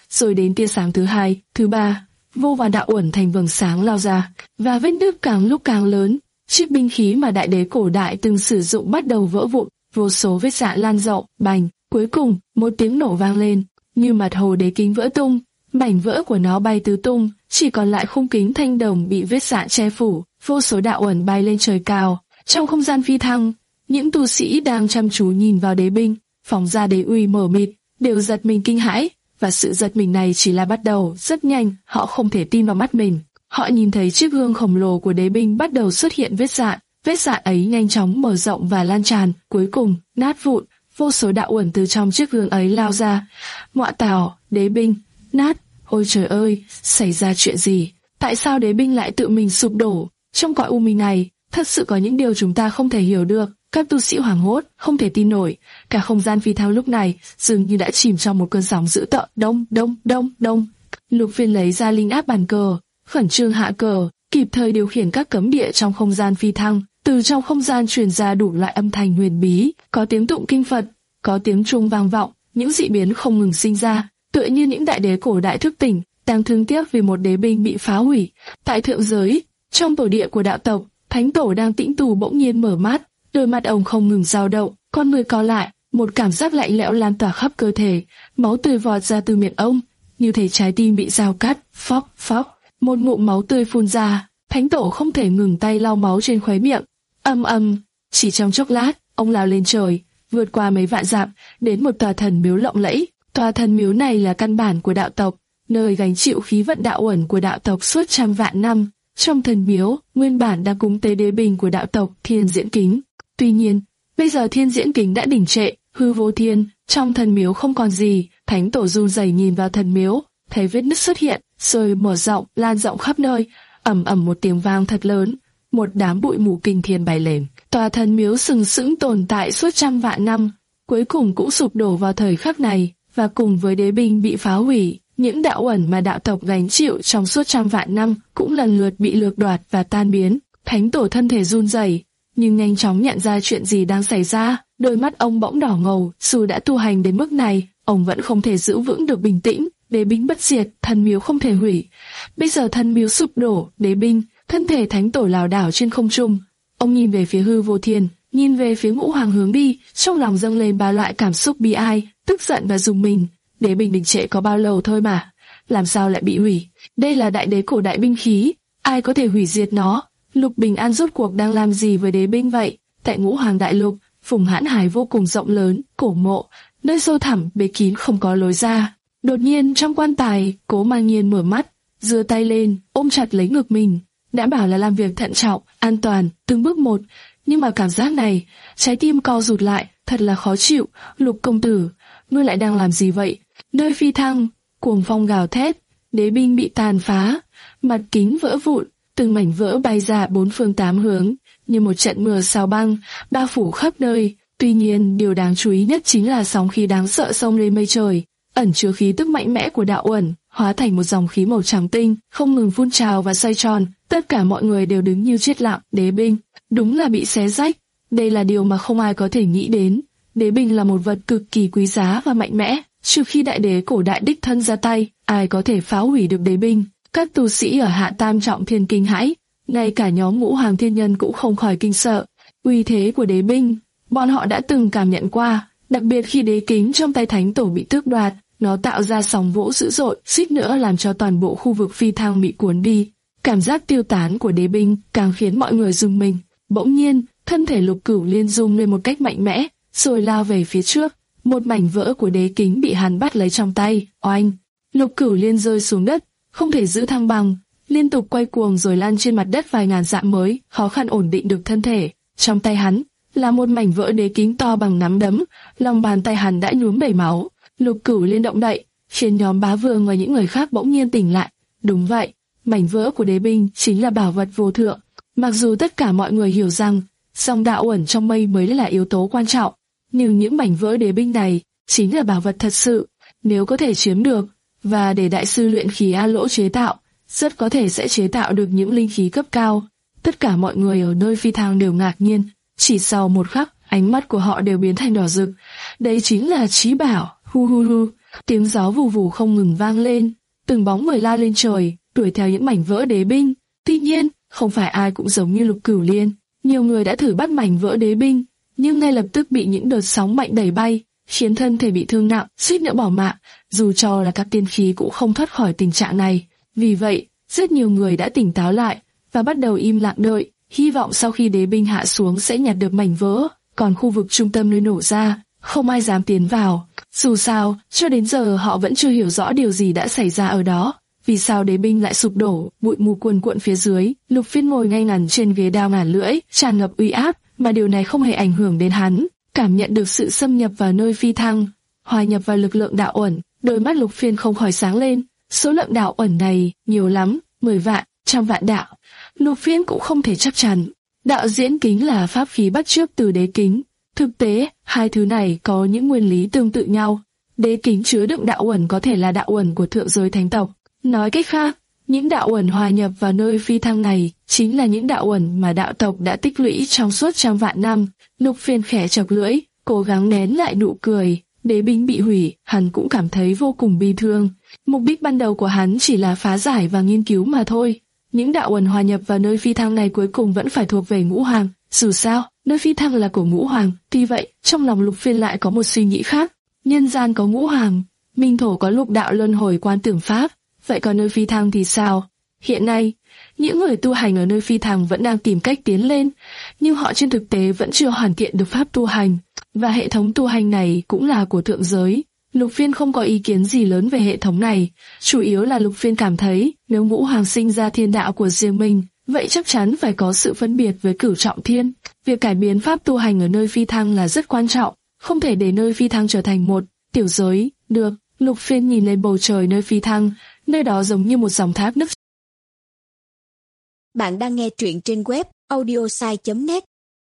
rồi đến tia sáng thứ hai, thứ ba, vô vàn đạo uẩn thành vầng sáng lao ra, và vết nứt càng lúc càng lớn. Chiếc binh khí mà đại đế cổ đại từng sử dụng bắt đầu vỡ vụn, vô số vết rạn lan rộng, bành. Cuối cùng, một tiếng nổ vang lên, như mặt hồ đế kính vỡ tung, mảnh vỡ của nó bay tứ tung, chỉ còn lại khung kính thanh đồng bị vết rạn che phủ. Vô số đạo uẩn bay lên trời cao, trong không gian phi thăng, những tu sĩ đang chăm chú nhìn vào đế binh, phóng ra đế uy mờ mịt, đều giật mình kinh hãi, và sự giật mình này chỉ là bắt đầu. Rất nhanh, họ không thể tin vào mắt mình. Họ nhìn thấy chiếc gương khổng lồ của đế binh bắt đầu xuất hiện vết rạn, vết rạn ấy nhanh chóng mở rộng và lan tràn, cuối cùng nát vụn. Vô số đạo uẩn từ trong chiếc gương ấy lao ra. Ngọa tào, đế binh nát. Ôi trời ơi, xảy ra chuyện gì? Tại sao đế binh lại tự mình sụp đổ? Trong cõi u minh này, thật sự có những điều chúng ta không thể hiểu được. Các tu sĩ hoảng hốt, không thể tin nổi. Cả không gian phi thăng lúc này dường như đã chìm trong một cơn sóng dữ tợn. Đông, đông, đông, đông. Lục Phiên lấy ra linh áp bàn cờ, khẩn trương hạ cờ, kịp thời điều khiển các cấm địa trong không gian phi thăng. Từ trong không gian truyền ra đủ loại âm thanh huyền bí, có tiếng tụng kinh Phật, có tiếng chuông vang vọng, những dị biến không ngừng sinh ra, tựa như những đại đế cổ đại thức tỉnh, đang thương tiếc vì một đế binh bị phá hủy. Tại thượng giới, trong tổ địa của đạo tộc, thánh tổ đang tĩnh tù bỗng nhiên mở mắt, đôi mắt ông không ngừng dao động, con người co lại, một cảm giác lạnh lẽo lan tỏa khắp cơ thể, máu tươi vọt ra từ miệng ông, như thể trái tim bị dao cắt. Phóc phóc, một ngụm máu tươi phun ra, thánh tổ không thể ngừng tay lau máu trên khóe miệng. Âm âm, chỉ trong chốc lát, ông lao lên trời, vượt qua mấy vạn dặm, đến một tòa thần miếu lộng lẫy. Tòa thần miếu này là căn bản của đạo tộc, nơi gánh chịu khí vận đạo uẩn của đạo tộc suốt trăm vạn năm. Trong thần miếu, nguyên bản đang cúng tế đế binh của đạo tộc Thiên Diễn Kính. Tuy nhiên, bây giờ Thiên Diễn Kính đã đình trệ, hư vô thiên, trong thần miếu không còn gì. Thánh tổ run rẩy nhìn vào thần miếu, thấy vết nứt xuất hiện, rồi mở rộng, lan rộng khắp nơi. Ầm ầm một tiếng vang thật lớn, một đám bụi mù kinh thiên bay lên. Tòa thần miếu sừng sững tồn tại suốt trăm vạn năm, cuối cùng cũng sụp đổ vào thời khắc này, và cùng với đế binh bị phá hủy, những đạo uẩn mà đạo tộc gánh chịu trong suốt trăm vạn năm cũng lần lượt bị lược đoạt và tan biến. Thánh tổ thân thể run rẩy, nhưng nhanh chóng nhận ra chuyện gì đang xảy ra. Đôi mắt ông bỗng đỏ ngầu, dù đã tu hành đến mức này, ông vẫn không thể giữ vững được bình tĩnh. Đế binh bất diệt, thần miếu không thể hủy. Bây giờ thần miếu sụp đổ, đế binh, thân thể thánh tổ lảo đảo trên không trung. Ông nhìn về phía hư vô thiên, nhìn về phía ngũ hoàng hướng đi, trong lòng dâng lên ba loại cảm xúc bi ai, tức giận và rùng mình. Đế binh đình trệ có bao lâu thôi mà, làm sao lại bị hủy? Đây là đại đế cổ đại binh khí, ai có thể hủy diệt nó? Lục Bình An rốt cuộc đang làm gì với đế binh vậy? Tại ngũ hoàng đại lục, vùng hãn hải vô cùng rộng lớn, cổ mộ, nơi sâu thẳm bế kín không có lối ra. Đột nhiên trong quan tài, Cố Mang Nhiên mở mắt, giơ tay lên, ôm chặt lấy ngực mình. Đã bảo là làm việc thận trọng, an toàn, từng bước một, nhưng mà cảm giác này, trái tim co rụt lại, thật là khó chịu. Lục công tử, ngươi lại đang làm gì vậy? Nơi phi thăng, cuồng phong gào thét, đế binh bị tàn phá, mặt kính vỡ vụn, từng mảnh vỡ bay ra bốn phương tám hướng, như một trận mưa sao băng, bao phủ khắp nơi. Tuy nhiên, điều đáng chú ý nhất chính là sóng khí đáng sợ xông lên mây trời, ẩn chứa khí tức mạnh mẽ của đạo uẩn, hóa thành một dòng khí màu trắng tinh, không ngừng phun trào và xoay tròn. Tất cả mọi người đều đứng như chết lặng. Đế binh, đúng là bị xé rách. Đây là điều mà không ai có thể nghĩ đến. Đế binh là một vật cực kỳ quý giá và mạnh mẽ. Trừ khi đại đế cổ đại đích thân ra tay, ai có thể phá hủy được đế binh? Các tu sĩ ở Hạ Tam Trọng Thiên kinh hãi, ngay cả nhóm Ngũ Hoàng Thiên Nhân cũng không khỏi kinh sợ. Uy thế của đế binh, bọn họ đã từng cảm nhận qua, đặc biệt khi đế kính trong tay thánh tổ bị tước đoạt, nó tạo ra sóng vỗ dữ dội, suýt nữa làm cho toàn bộ khu vực phi thăng bị cuốn đi. Cảm giác tiêu tán của đế binh càng khiến mọi người rùng mình. Bỗng nhiên, thân thể Lục Cửu Liên rung lên một cách mạnh mẽ, rồi lao về phía trước. Một mảnh vỡ của đế kính bị hắn bắt lấy trong tay. Oanh! Lục Cửu Liên rơi xuống đất, không thể giữ thăng bằng, liên tục quay cuồng rồi lăn trên mặt đất vài ngàn dặm mới khó khăn ổn định được thân thể. Trong tay hắn là một mảnh vỡ đế kính to bằng nắm đấm, lòng bàn tay hắn đã nhuốm đầy máu. Lục Cửu Liên động đậy, khiến nhóm bá vương và những người khác bỗng nhiên tỉnh lại. Đúng vậy, mảnh vỡ của đế binh chính là bảo vật vô thượng. Mặc dù tất cả mọi người hiểu rằng dòng đạo uẩn trong mây mới là yếu tố quan trọng, nhưng những mảnh vỡ đế binh này chính là bảo vật thật sự. Nếu có thể chiếm được và để đại sư luyện khí A Lỗ chế tạo, rất có thể sẽ chế tạo được những linh khí cấp cao. Tất cả mọi người ở nơi phi thăng đều ngạc nhiên. Chỉ sau một khắc, ánh mắt của họ đều biến thành đỏ rực. Đây chính là trí bảo. Hu hu hu. Tiếng gió vù vù không ngừng vang lên, từng bóng người la lên trời, đuổi theo những mảnh vỡ đế binh. Tuy nhiên, không phải ai cũng giống như Lục Cửu Liên. Nhiều người đã thử bắt mảnh vỡ đế binh, nhưng ngay lập tức bị những đợt sóng mạnh đẩy bay, khiến thân thể bị thương nặng, suýt nữa bỏ mạng. Dù cho là các tiên khí cũng không thoát khỏi tình trạng này. Vì vậy, rất nhiều người đã tỉnh táo lại và bắt đầu im lặng đợi, hy vọng sau khi đế binh hạ xuống sẽ nhặt được mảnh vỡ. Còn khu vực trung tâm nơi nổ ra, không ai dám tiến vào. Dù sao, cho đến giờ họ vẫn chưa hiểu rõ điều gì đã xảy ra ở đó. Vì sao đế binh lại sụp đổ? Bụi mù cuồn cuộn phía dưới, Lục Phiên ngồi ngay ngắn trên ghế đao ngàn lưỡi, tràn ngập uy áp, mà điều này không hề ảnh hưởng đến hắn. Cảm nhận được sự xâm nhập vào nơi phi thăng, hòa nhập vào lực lượng đạo uẩn, đôi mắt Lục Phiên không khỏi sáng lên. Số lượng đạo uẩn này nhiều lắm, mười vạn, trăm vạn đạo. Lục Phiên cũng không thể chắc chắn. Đạo diễn kính là pháp khí bắt chước từ đế kính. Thực tế, hai thứ này có những nguyên lý tương tự nhau. Đế kính chứa đựng đạo uẩn có thể là đạo uẩn của thượng giới thánh tộc. Nói cách khác, những đạo uẩn hòa nhập vào nơi phi thăng này chính là những đạo uẩn mà đạo tộc đã tích lũy trong suốt trăm vạn năm. Lục Phiên khẽ chọc lưỡi, cố gắng nén lại nụ cười. Đế binh bị hủy, hắn cũng cảm thấy vô cùng bi thương. Mục đích ban đầu của hắn chỉ là phá giải và nghiên cứu mà thôi. Những đạo uẩn hòa nhập vào nơi phi thăng này cuối cùng vẫn phải thuộc về Ngũ Hoàng. Dù sao, nơi phi thăng là của Ngũ Hoàng. Tuy vậy, trong lòng Lục Phiên lại có một suy nghĩ khác. Nhân gian có Ngũ Hoàng, minh thổ có lục đạo luân hồi quan tưởng pháp. Vậy còn nơi phi thăng thì sao? Hiện nay, những người tu hành ở nơi phi thăng vẫn đang tìm cách tiến lên, nhưng họ trên thực tế vẫn chưa hoàn thiện được pháp tu hành, và hệ thống tu hành này cũng là của thượng giới. Lục Phiên không có ý kiến gì lớn về hệ thống này, chủ yếu là Lục Phiên cảm thấy nếu Ngũ Hoàng sinh ra thiên đạo của riêng mình, vậy chắc chắn phải có sự phân biệt với Cửu Trọng Thiên. Việc cải biến pháp tu hành ở nơi phi thăng là rất quan trọng, không thể để nơi phi thăng trở thành một tiểu giới. Được, Lục Phiên nhìn lên bầu trời nơi phi thăng, nơi đó giống như một dòng thác nước. Bạn đang nghe truyện trên web audiosai chấm net.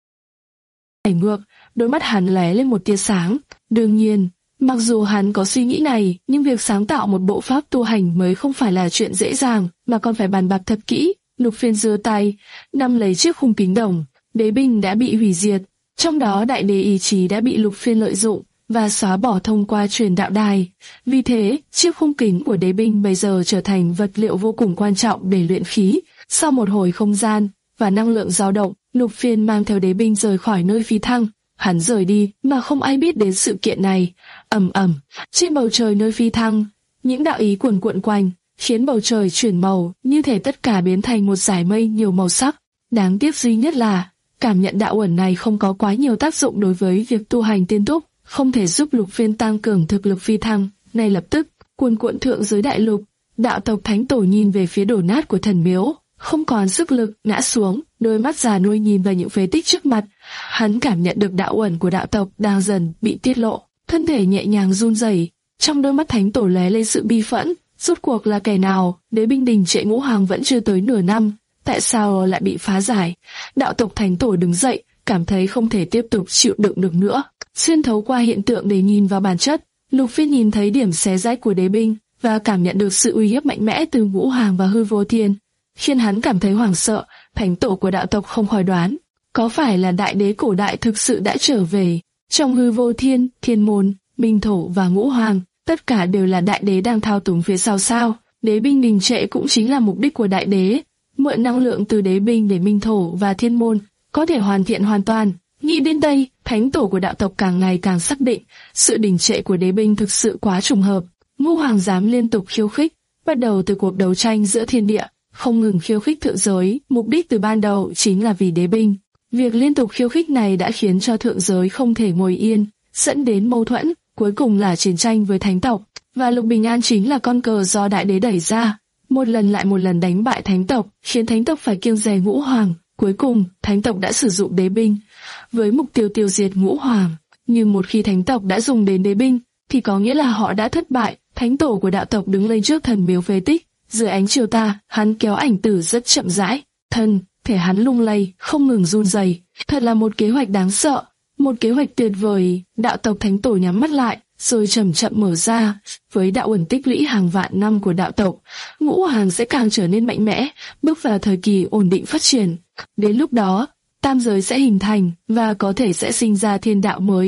Chảy ngược, đôi mắt hắn lóe lên một tia sáng. Đương nhiên, mặc dù hắn có suy nghĩ này, nhưng việc sáng tạo một bộ pháp tu hành mới không phải là chuyện dễ dàng, mà còn phải bàn bạc thật kỹ. Lục Phiên giơ tay, nắm lấy chiếc khung kính đồng. Đế binh đã bị hủy diệt, trong đó đại đế ý chí đã bị Lục Phiên lợi dụng và xóa bỏ thông qua truyền đạo đài. Vì thế, chiếc khung kính của đế binh bây giờ trở thành vật liệu vô cùng quan trọng để luyện khí. Sau một hồi không gian và năng lượng dao động, Lục Phiên mang theo đế binh rời khỏi nơi phi thăng. Hắn rời đi mà không ai biết đến sự kiện này. Ầm ầm, trên bầu trời nơi phi thăng, những đạo ý cuồn cuộn quanh, khiến bầu trời chuyển màu, như thể tất cả biến thành một dải mây nhiều màu sắc. Đáng tiếc duy nhất là cảm nhận đạo uẩn này không có quá nhiều tác dụng đối với việc tu hành tiên túc, không thể giúp Lục Phiên tăng cường thực lực phi thăng. Ngay lập tức, cuồn cuộn thượng giới đại lục, đạo tộc thánh tổ nhìn về phía đổ nát của thần miếu, không còn sức lực, ngã xuống, đôi mắt già nua nhìn vào những phế tích trước mặt. Hắn cảm nhận được đạo uẩn của đạo tộc đang dần bị tiết lộ, thân thể nhẹ nhàng run rẩy, trong đôi mắt thánh tổ lóe lên sự bi phẫn. Rốt cuộc là kẻ nào? Đế binh đình trệ Ngũ Hoàng vẫn chưa tới nửa năm, tại sao lại bị phá giải? Đạo tộc thánh tổ đứng dậy, cảm thấy không thể tiếp tục chịu đựng được nữa. Xuyên thấu qua hiện tượng để nhìn vào bản chất, Lục Phiên nhìn thấy điểm xé rách của đế binh và cảm nhận được sự uy hiếp mạnh mẽ từ Ngũ Hoàng và Hư Vô Thiên, khiến hắn cảm thấy hoảng sợ. Thánh tổ của đạo tộc không khỏi đoán, có phải là đại đế cổ đại thực sự đã trở về? Trong Hư Vô Thiên, Thiên Môn, Minh Thổ và Ngũ Hoàng, tất cả đều là đại đế đang thao túng phía sau sao? Đế binh đình trệ cũng chính là mục đích của đại đế, mượn năng lượng từ đế binh để Minh Thổ và Thiên Môn có thể hoàn thiện hoàn toàn. Nghĩ đến đây, thánh tổ của đạo tộc càng ngày càng xác định, sự đình trệ của đế binh thực sự quá trùng hợp. Ngũ Hoàng dám liên tục khiêu khích, bắt đầu từ cuộc đấu tranh giữa thiên địa, không ngừng khiêu khích thượng giới, mục đích từ ban đầu chính là vì đế binh. Việc liên tục khiêu khích này đã khiến cho thượng giới không thể ngồi yên, dẫn đến mâu thuẫn, cuối cùng là chiến tranh với thánh tộc, và Lục Bình An chính là con cờ do đại đế đẩy ra, một lần lại một lần đánh bại thánh tộc, khiến thánh tộc phải kiêng dè Ngũ Hoàng. Cuối cùng, thánh tộc đã sử dụng đế binh với mục tiêu tiêu diệt Ngũ Hoàng. Nhưng một khi thánh tộc đã dùng đến đế binh, thì có nghĩa là họ đã thất bại. Thánh tổ của đạo tộc đứng lên trước thần miếu phế tích, dưới ánh chiều tà, hắn kéo ảnh tử rất chậm rãi, thân thể hắn lung lay, không ngừng run rẩy. Thật là một kế hoạch đáng sợ, một kế hoạch tuyệt vời. Đạo tộc thánh tổ nhắm mắt lại, rồi chậm chậm mở ra. Với đạo uẩn tích lũy hàng vạn năm của đạo tộc, Ngũ Hoàng sẽ càng trở nên mạnh mẽ, bước vào thời kỳ ổn định phát triển. Đến lúc đó, tam giới sẽ hình thành và có thể sẽ sinh ra thiên đạo mới.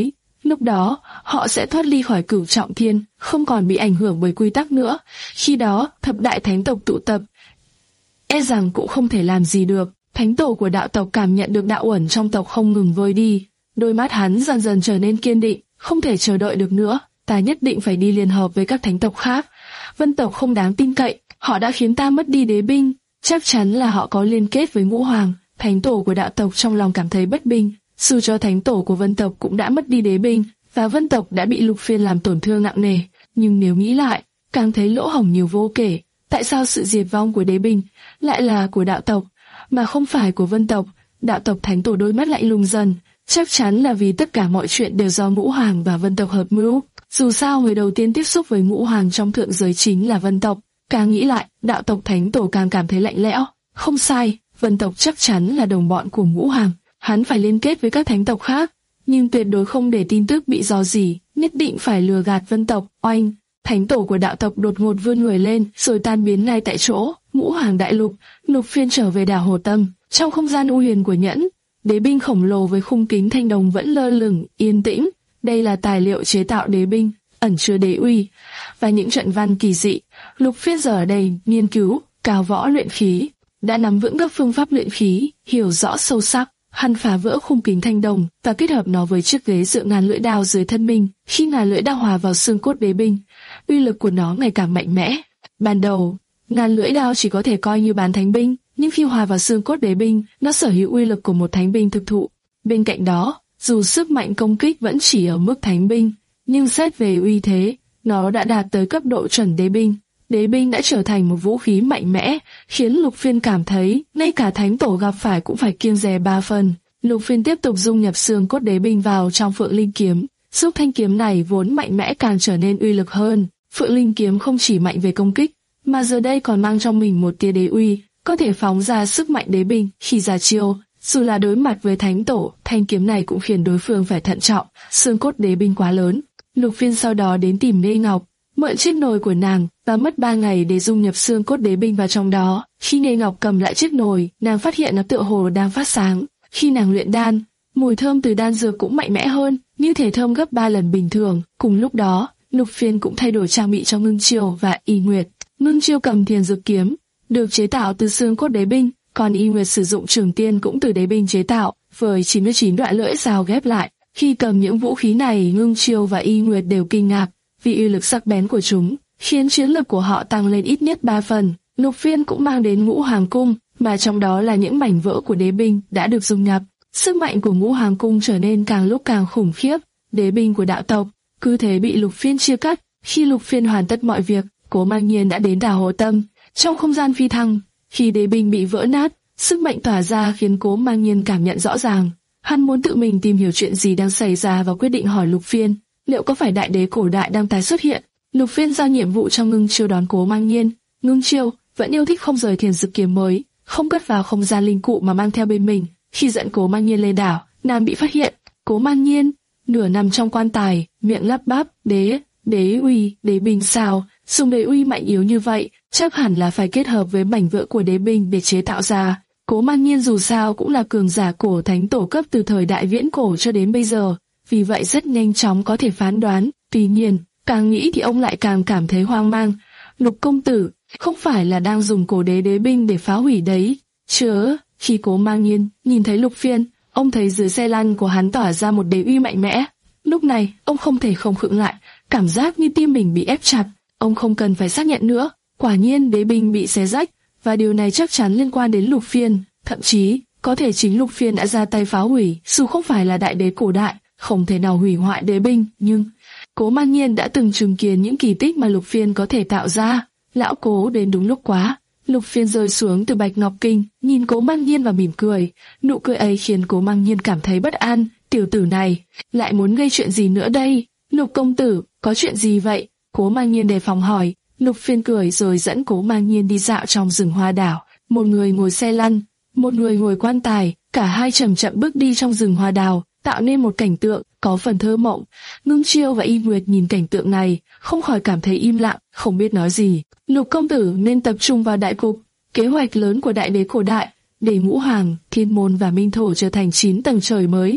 Lúc đó, họ sẽ thoát ly khỏi cửu trọng thiên, không còn bị ảnh hưởng bởi quy tắc nữa. Khi đó, thập đại thánh tộc tụ tập, e rằng cũng không thể làm gì được. Thánh tổ của đạo tộc cảm nhận được đạo uẩn trong tộc không ngừng vơi đi. Đôi mắt hắn dần dần trở nên kiên định, không thể chờ đợi được nữa. Ta nhất định phải đi liên hợp với các thánh tộc khác. Vân tộc không đáng tin cậy, họ đã khiến ta mất đi đế binh. Chắc chắn là họ có liên kết với Ngũ Hoàng. Thánh tổ của đạo tộc trong lòng cảm thấy bất bình. Dù cho thánh tổ của Vân tộc cũng đã mất đi đế binh, và Vân tộc đã bị Lục Phiên làm tổn thương nặng nề. Nhưng nếu nghĩ lại, càng thấy lỗ hổng nhiều vô kể. Tại sao sự diệt vong của đế binh lại là của đạo tộc, mà không phải của Vân tộc? Đạo tộc thánh tổ đôi mắt lạnh lùng dần. Chắc chắn là vì tất cả mọi chuyện đều do Ngũ Hoàng và Vân tộc hợp mưu. Dù sao người đầu tiên tiếp xúc với Ngũ Hoàng trong thượng giới chính là Vân tộc. Càng nghĩ lại, đạo tộc thánh tổ càng cảm thấy lạnh lẽo. Không sai, Vân tộc chắc chắn là đồng bọn của Ngũ Hoàng. Hắn phải liên kết với các thánh tộc khác, nhưng tuyệt đối không để tin tức bị rò rỉ, nhất định phải lừa gạt Vân tộc. Oanh! Thánh tổ của đạo tộc đột ngột vươn người lên, rồi tan biến ngay tại chỗ. Ngũ Hoàng đại lục, Lục Phiên trở về đảo Hồ Tâm. Trong không gian u huyền của nhẫn, đế binh khổng lồ với khung kính thanh đồng vẫn lơ lửng, yên tĩnh. Đây là tài liệu chế tạo đế binh, ẩn chứa đế uy và những trận văn kỳ dị. Lục Phiên giờ ở đây nghiên cứu, cao võ luyện khí, đã nắm vững các phương pháp luyện khí, hiểu rõ sâu sắc. Hắn phá vỡ khung kính thanh đồng và kết hợp nó với chiếc ghế dựa ngàn lưỡi đao dưới thân mình. Khi ngàn lưỡi đao hòa vào xương cốt đế binh, uy lực của nó ngày càng mạnh mẽ. Ban đầu, ngàn lưỡi đao chỉ có thể coi như bán thánh binh, nhưng khi hòa vào xương cốt đế binh, nó sở hữu uy lực của một thánh binh thực thụ. Bên cạnh đó, dù sức mạnh công kích vẫn chỉ ở mức thánh binh, nhưng xét về uy thế, nó đã đạt tới cấp độ chuẩn đế binh. Đế binh đã trở thành một vũ khí mạnh mẽ, khiến Lục Phiên cảm thấy ngay cả thánh tổ gặp phải cũng phải kiêng dè ba phần. Lục Phiên tiếp tục dung nhập xương cốt đế binh vào trong Phượng Linh kiếm, giúp thanh kiếm này vốn mạnh mẽ càng trở nên uy lực hơn. Phượng Linh kiếm không chỉ mạnh về công kích, mà giờ đây còn mang trong mình một tia đế uy, có thể phóng ra sức mạnh đế binh khi ra chiêu. Dù là đối mặt với thánh tổ, thanh kiếm này cũng khiến đối phương phải thận trọng. Xương cốt đế binh quá lớn. Lục Phiên sau đó đến tìm Nê Ngọc, mượn chiếc nồi của nàng và mất ba ngày để dung nhập xương cốt đế binh vào trong đó. Khi Nê Ngọc cầm lại chiếc nồi, nàng phát hiện nó tựa hồ đang phát sáng. Khi nàng luyện đan, mùi thơm từ đan dược cũng mạnh mẽ hơn, như thể thơm gấp ba lần bình thường. Cùng lúc đó, Lục Phiên cũng thay đổi trang bị cho Ngưng Chiêu và Y Nguyệt. Ngưng Chiêu cầm Thiền Dược kiếm, được chế tạo từ xương cốt đế binh, còn Y Nguyệt sử dụng Trường Tiên cũng từ đế binh chế tạo, với chín mươi chín đoạn lưỡi dao ghép lại. Khi cầm những vũ khí này, Ngưng Chiêu và Y Nguyệt đều kinh ngạc vì uy lực sắc bén của chúng, khiến chiến lực của họ tăng lên ít nhất ba phần. Lục Phiên cũng mang đến Ngũ Hoàng cung, mà trong đó là những mảnh vỡ của đế binh đã được dung nhập. Sức mạnh của Ngũ Hoàng cung trở nên càng lúc càng khủng khiếp. Đế binh của đạo tộc cứ thế bị Lục Phiên chia cắt. Khi Lục Phiên hoàn tất mọi việc, Cố Mang Nhiên đã đến đảo Hồ Tâm. Trong không gian phi thăng, khi đế binh bị vỡ nát, sức mạnh tỏa ra khiến Cố Mang Nhiên cảm nhận rõ ràng. Hắn muốn tự mình tìm hiểu chuyện gì đang xảy ra và quyết định hỏi Lục Phiên, liệu có phải đại đế cổ đại đang tái xuất hiện. Lục Phiên giao nhiệm vụ cho Ngưng Chiêu đón Cố Mang Nhiên. Ngưng Chiêu vẫn yêu thích không rời Thiền Dược kiếm mới, không cất vào không gian linh cụ mà mang theo bên mình. Khi dẫn Cố Mang Nhiên lên đảo, nàng bị phát hiện. Cố Mang Nhiên nửa nằm trong quan tài, miệng lắp bắp, đế, đế uy, đế binh sao? Dùng đế uy mạnh yếu như vậy, chắc hẳn là phải kết hợp với mảnh vỡ của đế binh để chế tạo ra. Cố Mang Nhiên dù sao cũng là cường giả cổ thánh tổ cấp từ thời đại viễn cổ cho đến bây giờ, vì vậy rất nhanh chóng có thể phán đoán. Tuy nhiên, càng nghĩ thì ông lại càng cảm thấy hoang mang. Lục công tử, không phải là đang dùng cổ đế đế binh để phá hủy đấy, chứ? Khi Cố Mang Nhiên nhìn thấy Lục Phiên, ông thấy dưới xe lăn của hắn tỏa ra một đế uy mạnh mẽ. Lúc này, ông không thể không khựng lại, cảm giác như tim mình bị ép chặt. Ông không cần phải xác nhận nữa, quả nhiên đế binh bị xé rách, và điều này chắc chắn liên quan đến Lục Phiên. Thậm chí, có thể chính Lục Phiên đã ra tay phá hủy, dù không phải là đại đế cổ đại, không thể nào hủy hoại đế binh, nhưng Cố Mang Nhiên đã từng chứng kiến những kỳ tích mà Lục Phiên có thể tạo ra. Lão Cố đến đúng lúc quá. Lục Phiên rơi xuống từ Bạch Ngọc Kinh, nhìn Cố Mang Nhiên và mỉm cười. Nụ cười ấy khiến Cố Mang Nhiên cảm thấy bất an. Tiểu tử này lại muốn gây chuyện gì nữa đây? Lục công tử, có chuyện gì vậy? Cố Mang Nhiên đề phòng hỏi. Lục Phiên cười rồi dẫn Cố Mang Nhiên đi dạo trong rừng hoa đảo. Một người ngồi xe lăn, một người ngồi quan tài, cả hai chậm chậm bước đi trong rừng hoa đào, tạo nên một cảnh tượng có phần thơ mộng. Ngưng Chiêu và Y Nguyệt nhìn cảnh tượng này, không khỏi cảm thấy im lặng, không biết nói gì. Lục công tử nên tập trung vào đại cục, kế hoạch lớn của đại đế cổ đại, để Ngũ Hoàng, Thiên Môn và Minh Thổ trở thành chín tầng trời mới.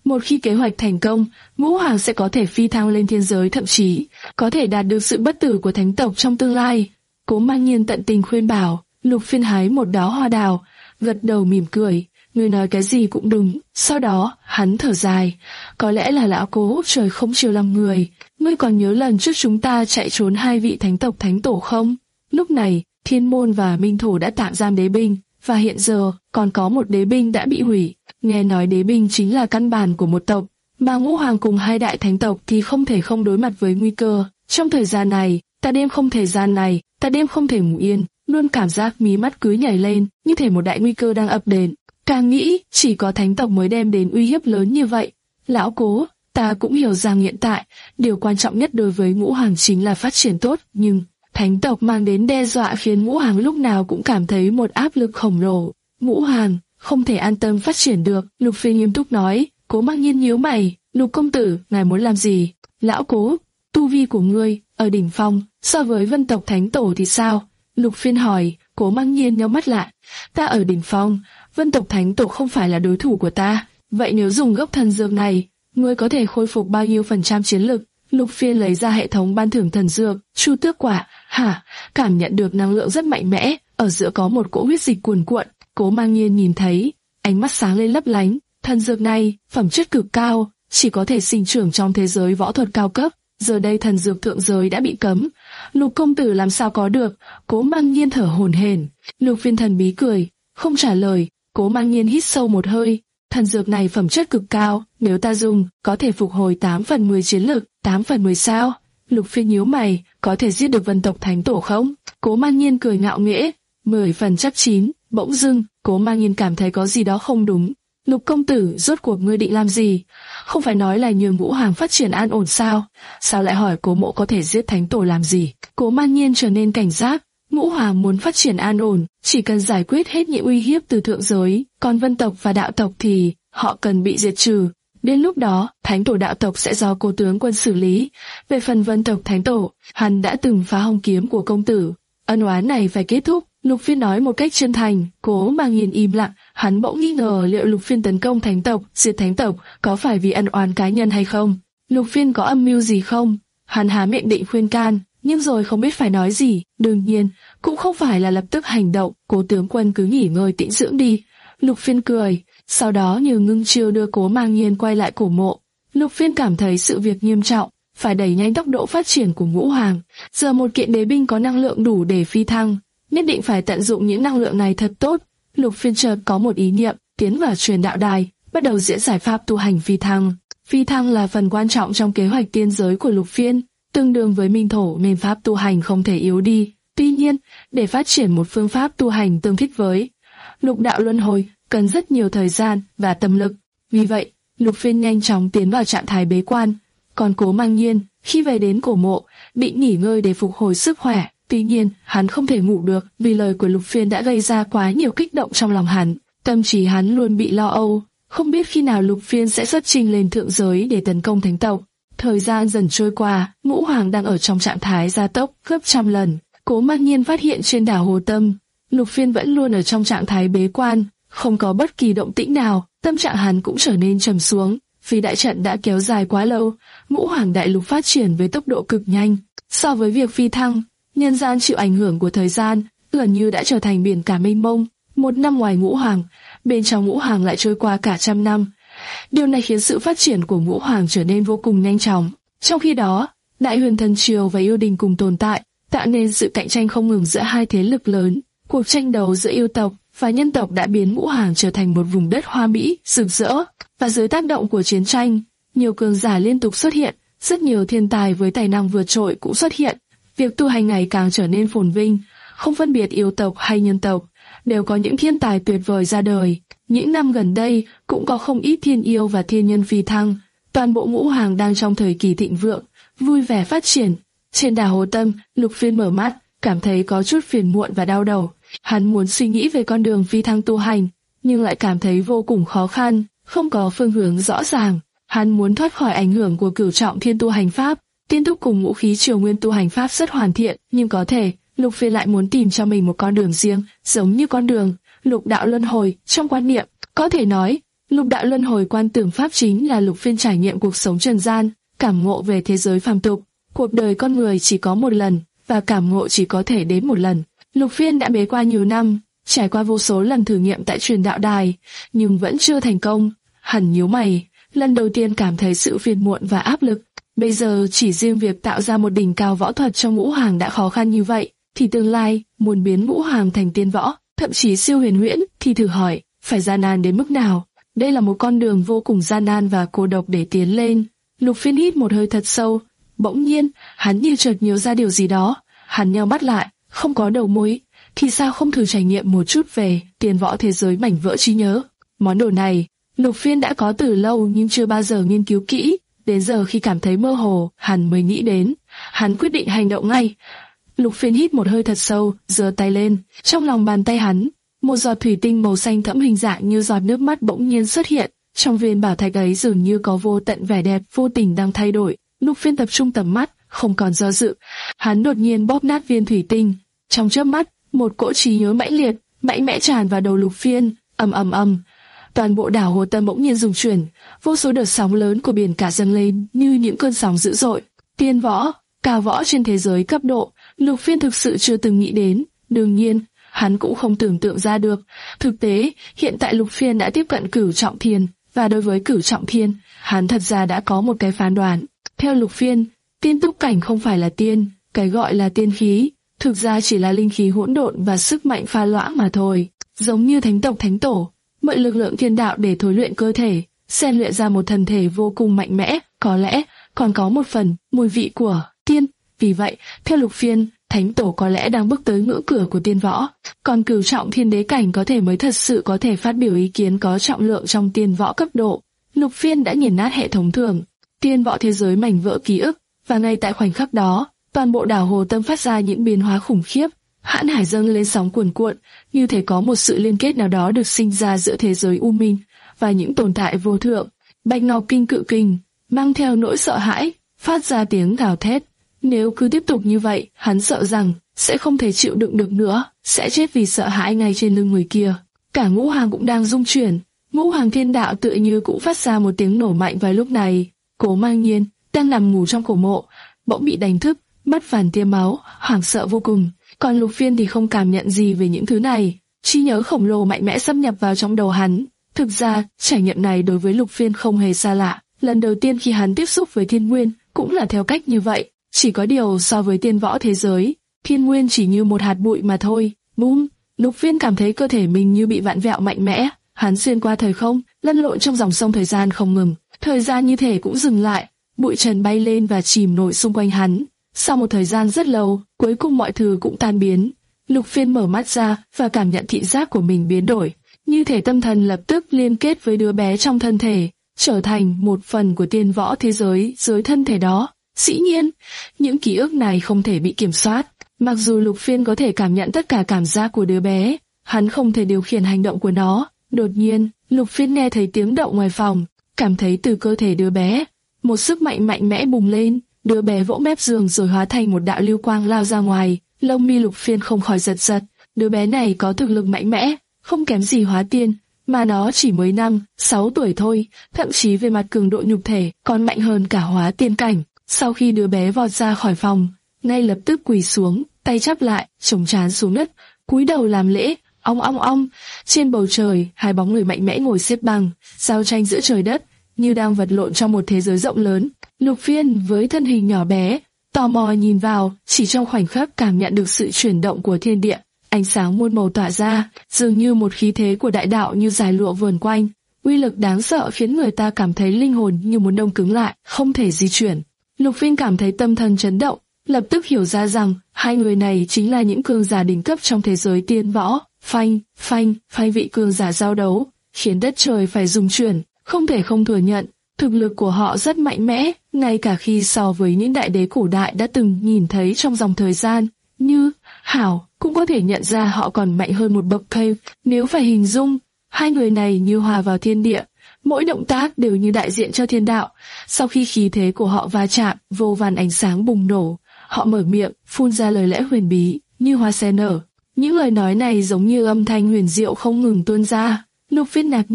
Một khi kế hoạch thành công, Ngũ Hoàng sẽ có thể phi thăng lên thiên giới, thậm chí có thể đạt được sự bất tử của thánh tộc trong tương lai. Cố Mang Nhiên tận tình khuyên bảo. Lục Phiên hái một đóa hoa đào, gật đầu mỉm cười, người nói cái gì cũng đúng. Sau đó, hắn thở dài, có lẽ là lão Cố trời không chiều lòng người. Ngươi còn nhớ lần trước chúng ta chạy trốn hai vị thánh tộc thánh tổ không? Lúc này, Thiên Môn và Minh Thổ đã tạm giam đế binh, và hiện giờ còn có một đế binh đã bị hủy. Nghe nói đế binh chính là căn bản của một tộc, mà Ngũ Hoàng cùng hai đại thánh tộc thì không thể không đối mặt với nguy cơ. Trong thời gian này, ta đêm không thời gian này, ta đêm không thể ngủ yên, luôn cảm giác mí mắt cứ nhảy lên, như thể một đại nguy cơ đang ập đến. Càng nghĩ, chỉ có thánh tộc mới đem đến uy hiếp lớn như vậy. Lão Cố, ta cũng hiểu rằng hiện tại, điều quan trọng nhất đối với Ngũ Hoàng chính là phát triển tốt, nhưng thánh tộc mang đến đe dọa khiến Ngũ Hoàng lúc nào cũng cảm thấy một áp lực khổng lồ. Ngũ Hoàng không thể an tâm phát triển được, Lục Phiên nghiêm túc nói. Cố Mang Nhiên nhíu mày, Lục công tử, ngài muốn làm gì? Lão Cố, tu vi của ngươi ở đỉnh phong, so với vân tộc thánh tổ thì sao? Lục Phiên hỏi. Cố Mang Nhiên nhắm mắt lại. Ta ở đỉnh phong, vân tộc thánh tổ không phải là đối thủ của ta. Vậy nếu dùng gốc thần dược này, ngươi có thể khôi phục bao nhiêu phần trăm chiến lực? Lục Phiên lấy ra hệ thống ban thưởng thần dược, Chu Tước Quả. Hả? Cảm nhận được năng lượng rất mạnh mẽ, ở giữa có một cỗ huyết dịch cuồn cuộn. Cố Mang Nhiên nhìn thấy, ánh mắt sáng lên lấp lánh. Thần dược này, phẩm chất cực cao, chỉ có thể sinh trưởng trong thế giới võ thuật cao cấp. Giờ đây thần dược thượng giới đã bị cấm. Lục công tử làm sao có được? Cố Mang Nhiên thở hổn hển. Lục Phiên thần bí cười, không trả lời. Cố Mang Nhiên hít sâu một hơi. Thần dược này phẩm chất cực cao, nếu ta dùng, có thể phục hồi tám phần mười chiến lực. tám phần mười sao? Lục Phiên nhíu mày, có thể giết được vân tộc thánh tổ không? Cố Mang Nhiên cười ngạo nghễ, mười phần chắc chín. Bỗng dưng, Cố Mang Nhiên cảm thấy có gì đó không đúng. Lục công tử, rốt cuộc ngươi định làm gì? Không phải nói là nhường Ngũ Hoàng phát triển an ổn sao? Sao lại hỏi Cố mộ có thể giết thánh tổ làm gì? Cố Mang Nhiên trở nên cảnh giác. Ngũ Hoàng muốn phát triển an ổn, chỉ cần giải quyết hết những uy hiếp từ thượng giới, còn vân tộc và đạo tộc thì họ cần bị diệt trừ. Đến lúc đó, thánh tổ đạo tộc sẽ do Cố tướng quân xử lý. Về phần vân tộc thánh tổ, hắn đã từng phá hồng kiếm của công tử. Ân oán này phải kết thúc. Lục Phiên nói một cách chân thành. Cố Mang Nhiên im lặng, hắn bỗng nghi ngờ liệu Lục Phiên tấn công thánh tộc, diệt thánh tộc có phải vì ân oán cá nhân hay không? Lục Phiên có âm mưu gì không? Hắn há miệng định khuyên can, nhưng rồi không biết phải nói gì. Đương nhiên, cũng không phải là lập tức hành động. Cố tướng quân cứ nghỉ ngơi tĩnh dưỡng đi. Lục Phiên cười, sau đó như ngưng chiêu đưa Cố Mang Nhiên quay lại cổ mộ. Lục Phiên cảm thấy sự việc nghiêm trọng, phải đẩy nhanh tốc độ phát triển của Ngũ Hoàng. Giờ một kiện đế binh có năng lượng đủ để phi thăng, nhất định phải tận dụng những năng lượng này thật tốt. Lục Phiên chợt có một ý niệm, tiến vào truyền đạo đài, bắt đầu diễn giải pháp tu hành phi thăng. Phi thăng là phần quan trọng trong kế hoạch tiên giới của Lục Phiên, tương đương với minh thổ nên pháp tu hành không thể yếu đi. Tuy nhiên, để phát triển một phương pháp tu hành tương thích với lục đạo luân hồi, cần rất nhiều thời gian và tâm lực. Vì vậy, Lục Phiên nhanh chóng tiến vào trạng thái bế quan. Còn Cố Mang Nhiên, khi về đến cổ mộ, định nghỉ ngơi để phục hồi sức khỏe. Tuy nhiên, hắn không thể ngủ được vì lời của Lục Phiên đã gây ra quá nhiều kích động trong lòng hắn. Tâm trí hắn luôn bị lo âu, không biết khi nào Lục Phiên sẽ xuất chinh lên thượng giới để tấn công thánh tộc. Thời gian dần trôi qua, Ngũ Hoàng đang ở trong trạng thái gia tốc gấp trăm lần. Cố Mang Nhiên phát hiện trên đảo Hồ Tâm, Lục Phiên vẫn luôn ở trong trạng thái bế quan, không có bất kỳ động tĩnh nào. Tâm trạng hắn cũng trở nên trầm xuống, vì đại trận đã kéo dài quá lâu. Ngũ Hoàng đại lục phát triển với tốc độ cực nhanh. So với việc phi thăng, nhân gian chịu ảnh hưởng của thời gian, gần như đã trở thành biển cả mênh mông. Một năm ngoài Ngũ Hoàng, bên trong Ngũ Hoàng lại trôi qua cả trăm năm. Điều này khiến sự phát triển của Ngũ Hoàng trở nên vô cùng nhanh chóng. Trong khi đó, Đại Huyền Thần Triều và Yêu Đình cùng tồn tại, tạo nên sự cạnh tranh không ngừng giữa hai thế lực lớn. Cuộc tranh đấu giữa yêu tộc và nhân tộc đã biến Ngũ Hoàng trở thành một vùng đất hoa mỹ, rực rỡ. Và dưới tác động của chiến tranh, nhiều cường giả liên tục xuất hiện, rất nhiều thiên tài với tài năng vượt trội cũng xuất hiện. Việc tu hành ngày càng trở nên phồn vinh, không phân biệt yêu tộc hay nhân tộc, đều có những thiên tài tuyệt vời ra đời. Những năm gần đây cũng có không ít thiên yêu và thiên nhân phi thăng. Toàn bộ Ngũ Hoàng đang trong thời kỳ thịnh vượng, vui vẻ phát triển. Trên đảo Hồ Tâm, Lục Phiên mở mắt, cảm thấy có chút phiền muộn và đau đầu. Hắn muốn suy nghĩ về con đường phi thăng tu hành, nhưng lại cảm thấy vô cùng khó khăn, không có phương hướng rõ ràng. Hắn muốn thoát khỏi ảnh hưởng của cửu trọng thiên tu hành pháp. Tiên Túc cùng Ngũ Khí Triều Nguyên tu hành pháp rất hoàn thiện, nhưng có thể Lục Phiên lại muốn tìm cho mình một con đường riêng, giống như con đường lục đạo luân hồi. Trong quan niệm, có thể nói Lục đạo luân hồi quan tưởng pháp chính là Lục Phiên trải nghiệm cuộc sống trần gian, cảm ngộ về thế giới phàm tục. Cuộc đời con người chỉ có một lần, và cảm ngộ chỉ có thể đến một lần. Lục Phiên đã bế quan nhiều năm, trải qua vô số lần thử nghiệm tại truyền đạo đài, nhưng vẫn chưa thành công. Hắn nhíu mày, lần đầu tiên cảm thấy sự phiền muộn và áp lực. Bây giờ chỉ riêng việc tạo ra một đỉnh cao võ thuật trong ngũ hoàng đã khó khăn như vậy, thì tương lai muốn biến ngũ hoàng thành tiên võ, thậm chí siêu huyền huyễn, thì thử hỏi phải gian nan đến mức nào. Đây là một con đường vô cùng gian nan và cô độc để tiến lên. Lục Phiên hít một hơi thật sâu. Bỗng nhiên, hắn như chợt nhớ ra điều gì đó. Hắn nheo mắt lại, không có đầu mối, thì sao không thử trải nghiệm một chút về tiên võ thế giới mảnh vỡ trí nhớ. Món đồ này, Lục Phiên đã có từ lâu nhưng chưa bao giờ nghiên cứu kỹ. Đến giờ khi cảm thấy mơ hồ, hắn mới nghĩ đến. Hắn quyết định hành động ngay. Lục Phiên hít một hơi thật sâu, giơ tay lên. Trong lòng bàn tay hắn, một giọt thủy tinh màu xanh thẫm hình dạng như giọt nước mắt bỗng nhiên xuất hiện. Trong viên bảo thạch ấy dường như có vô tận vẻ đẹp vô tình đang thay đổi. Lục Phiên tập trung tầm mắt, không còn do dự. Hắn đột nhiên bóp nát viên thủy tinh. Trong chớp mắt, một cỗ trí nhớ mãnh liệt, mạnh mẽ tràn vào đầu Lục Phiên. Ầm ầm ầm, toàn bộ đảo Hồ Tâm bỗng nhiên rung chuyển, vô số đợt sóng lớn của biển cả dâng lên như những cơn sóng dữ dội. Tiên võ, cao võ trên thế giới cấp độ, Lục Phiên thực sự chưa từng nghĩ đến. Đương nhiên, hắn cũng không tưởng tượng ra được. Thực tế, hiện tại Lục Phiên đã tiếp cận cửu trọng thiên, và đối với cửu trọng thiên, hắn thật ra đã có một cái phán đoán. Theo Lục Phiên, tiên túc cảnh không phải là tiên, cái gọi là tiên khí, thực ra chỉ là linh khí hỗn độn và sức mạnh pha loãng mà thôi. Giống như thánh tộc thánh tổ, mượn lực lượng thiên đạo để thối luyện cơ thể, rèn luyện ra một thân thể vô cùng mạnh mẽ, có lẽ còn có một phần mùi vị của tiên. Vì vậy, theo Lục Phiên, thánh tổ có lẽ đang bước tới ngưỡng cửa của tiên võ, còn cửu trọng thiên đế cảnh có thể mới thật sự có thể phát biểu ý kiến có trọng lượng trong tiên võ cấp độ. Lục Phiên đã nghiền nát hệ thống thường tiên võ thế giới mảnh vỡ ký ức, và ngay tại khoảnh khắc đó, toàn bộ đảo Hồ Tâm phát ra những biến hóa khủng khiếp. Hãn hải dâng lên sóng cuồn cuộn, như thể có một sự liên kết nào đó được sinh ra giữa thế giới u minh và những tồn tại vô thượng. Bạch Ngọc Kinh cự kình mang theo nỗi sợ hãi, phát ra tiếng gào thét. Nếu cứ tiếp tục như vậy, hắn sợ rằng sẽ không thể chịu đựng được nữa, sẽ chết vì sợ hãi ngay trên lưng người kia. Cả ngũ hoàng cũng đang rung chuyển. Ngũ hoàng thiên đạo tựa như cũng phát ra một tiếng nổ mạnh vào lúc này. Cố Mang Nhiên đang nằm ngủ trong cổ mộ, bỗng bị đánh thức, mất phản tia máu, hoảng sợ vô cùng. Còn Lục Phiên thì không cảm nhận gì về những thứ này. Trí nhớ khổng lồ mạnh mẽ xâm nhập vào trong đầu hắn. Thực ra, trải nghiệm này đối với Lục Phiên không hề xa lạ. Lần đầu tiên khi hắn tiếp xúc với thiên nguyên, cũng là theo cách như vậy. Chỉ có điều so với tiên võ thế giới, thiên nguyên chỉ như một hạt bụi mà thôi. Bùm! Lục Phiên cảm thấy cơ thể mình như bị vặn vẹo mạnh mẽ. Hắn xuyên qua thời không, lăn lộn trong dòng sông thời gian không ngừng. Thời gian như thể cũng dừng lại, bụi trần bay lên và chìm nổi xung quanh hắn. Sau một thời gian rất lâu, cuối cùng mọi thứ cũng tan biến. Lục Phiên mở mắt ra và cảm nhận thị giác của mình biến đổi, như thể tâm thần lập tức liên kết với đứa bé trong thân thể, trở thành một phần của tiên võ thế giới dưới thân thể đó. Dĩ nhiên, những ký ức này không thể bị kiểm soát. Mặc dù Lục Phiên có thể cảm nhận tất cả cảm giác của đứa bé, hắn không thể điều khiển hành động của nó. Đột nhiên, Lục Phiên nghe thấy tiếng động ngoài phòng, cảm thấy từ cơ thể đứa bé, một sức mạnh mạnh mẽ bùng lên. Đứa bé vỗ mép giường rồi hóa thành một đạo lưu quang lao ra ngoài. Lông mi Lục Phiên không khỏi giật giật. Đứa bé này có thực lực mạnh mẽ, không kém gì hóa tiên, mà nó chỉ mới năm, sáu tuổi thôi, thậm chí về mặt cường độ nhục thể còn mạnh hơn cả hóa tiên cảnh. Sau khi đứa bé vọt ra khỏi phòng, ngay lập tức quỳ xuống, tay chắp lại, chống trán xuống đất, cúi đầu làm lễ. Ong ong ong, trên bầu trời, hai bóng người mạnh mẽ ngồi xếp bằng, giao tranh giữa trời đất, như đang vật lộn trong một thế giới rộng lớn. Lục Phiên với thân hình nhỏ bé, tò mò nhìn vào, chỉ trong khoảnh khắc cảm nhận được sự chuyển động của thiên địa. Ánh sáng muôn màu tỏa ra, dường như một khí thế của đại đạo như dải lụa vờn quanh. Uy lực đáng sợ khiến người ta cảm thấy linh hồn như muốn đông cứng lại, không thể di chuyển. Lục Phiên cảm thấy tâm thần chấn động, lập tức hiểu ra rằng hai người này chính là những cường giả đỉnh cấp trong thế giới tiên võ. Phanh, phanh, phanh vị cường giả giao đấu, khiến đất trời phải rung chuyển. Không thể không thừa nhận, thực lực của họ rất mạnh mẽ, ngay cả khi so với những đại đế cổ đại đã từng nhìn thấy trong dòng thời gian, như Hảo, cũng có thể nhận ra họ còn mạnh hơn một bậc thầy. Nếu phải hình dung, hai người này như hòa vào thiên địa, mỗi động tác đều như đại diện cho thiên đạo. Sau khi khí thế của họ va chạm, vô vàn ánh sáng bùng nổ, họ mở miệng, phun ra lời lẽ huyền bí, như hoa sen nở. Những lời nói này giống như âm thanh huyền diệu không ngừng tuôn ra. Lục Phiên ngạc nhiên,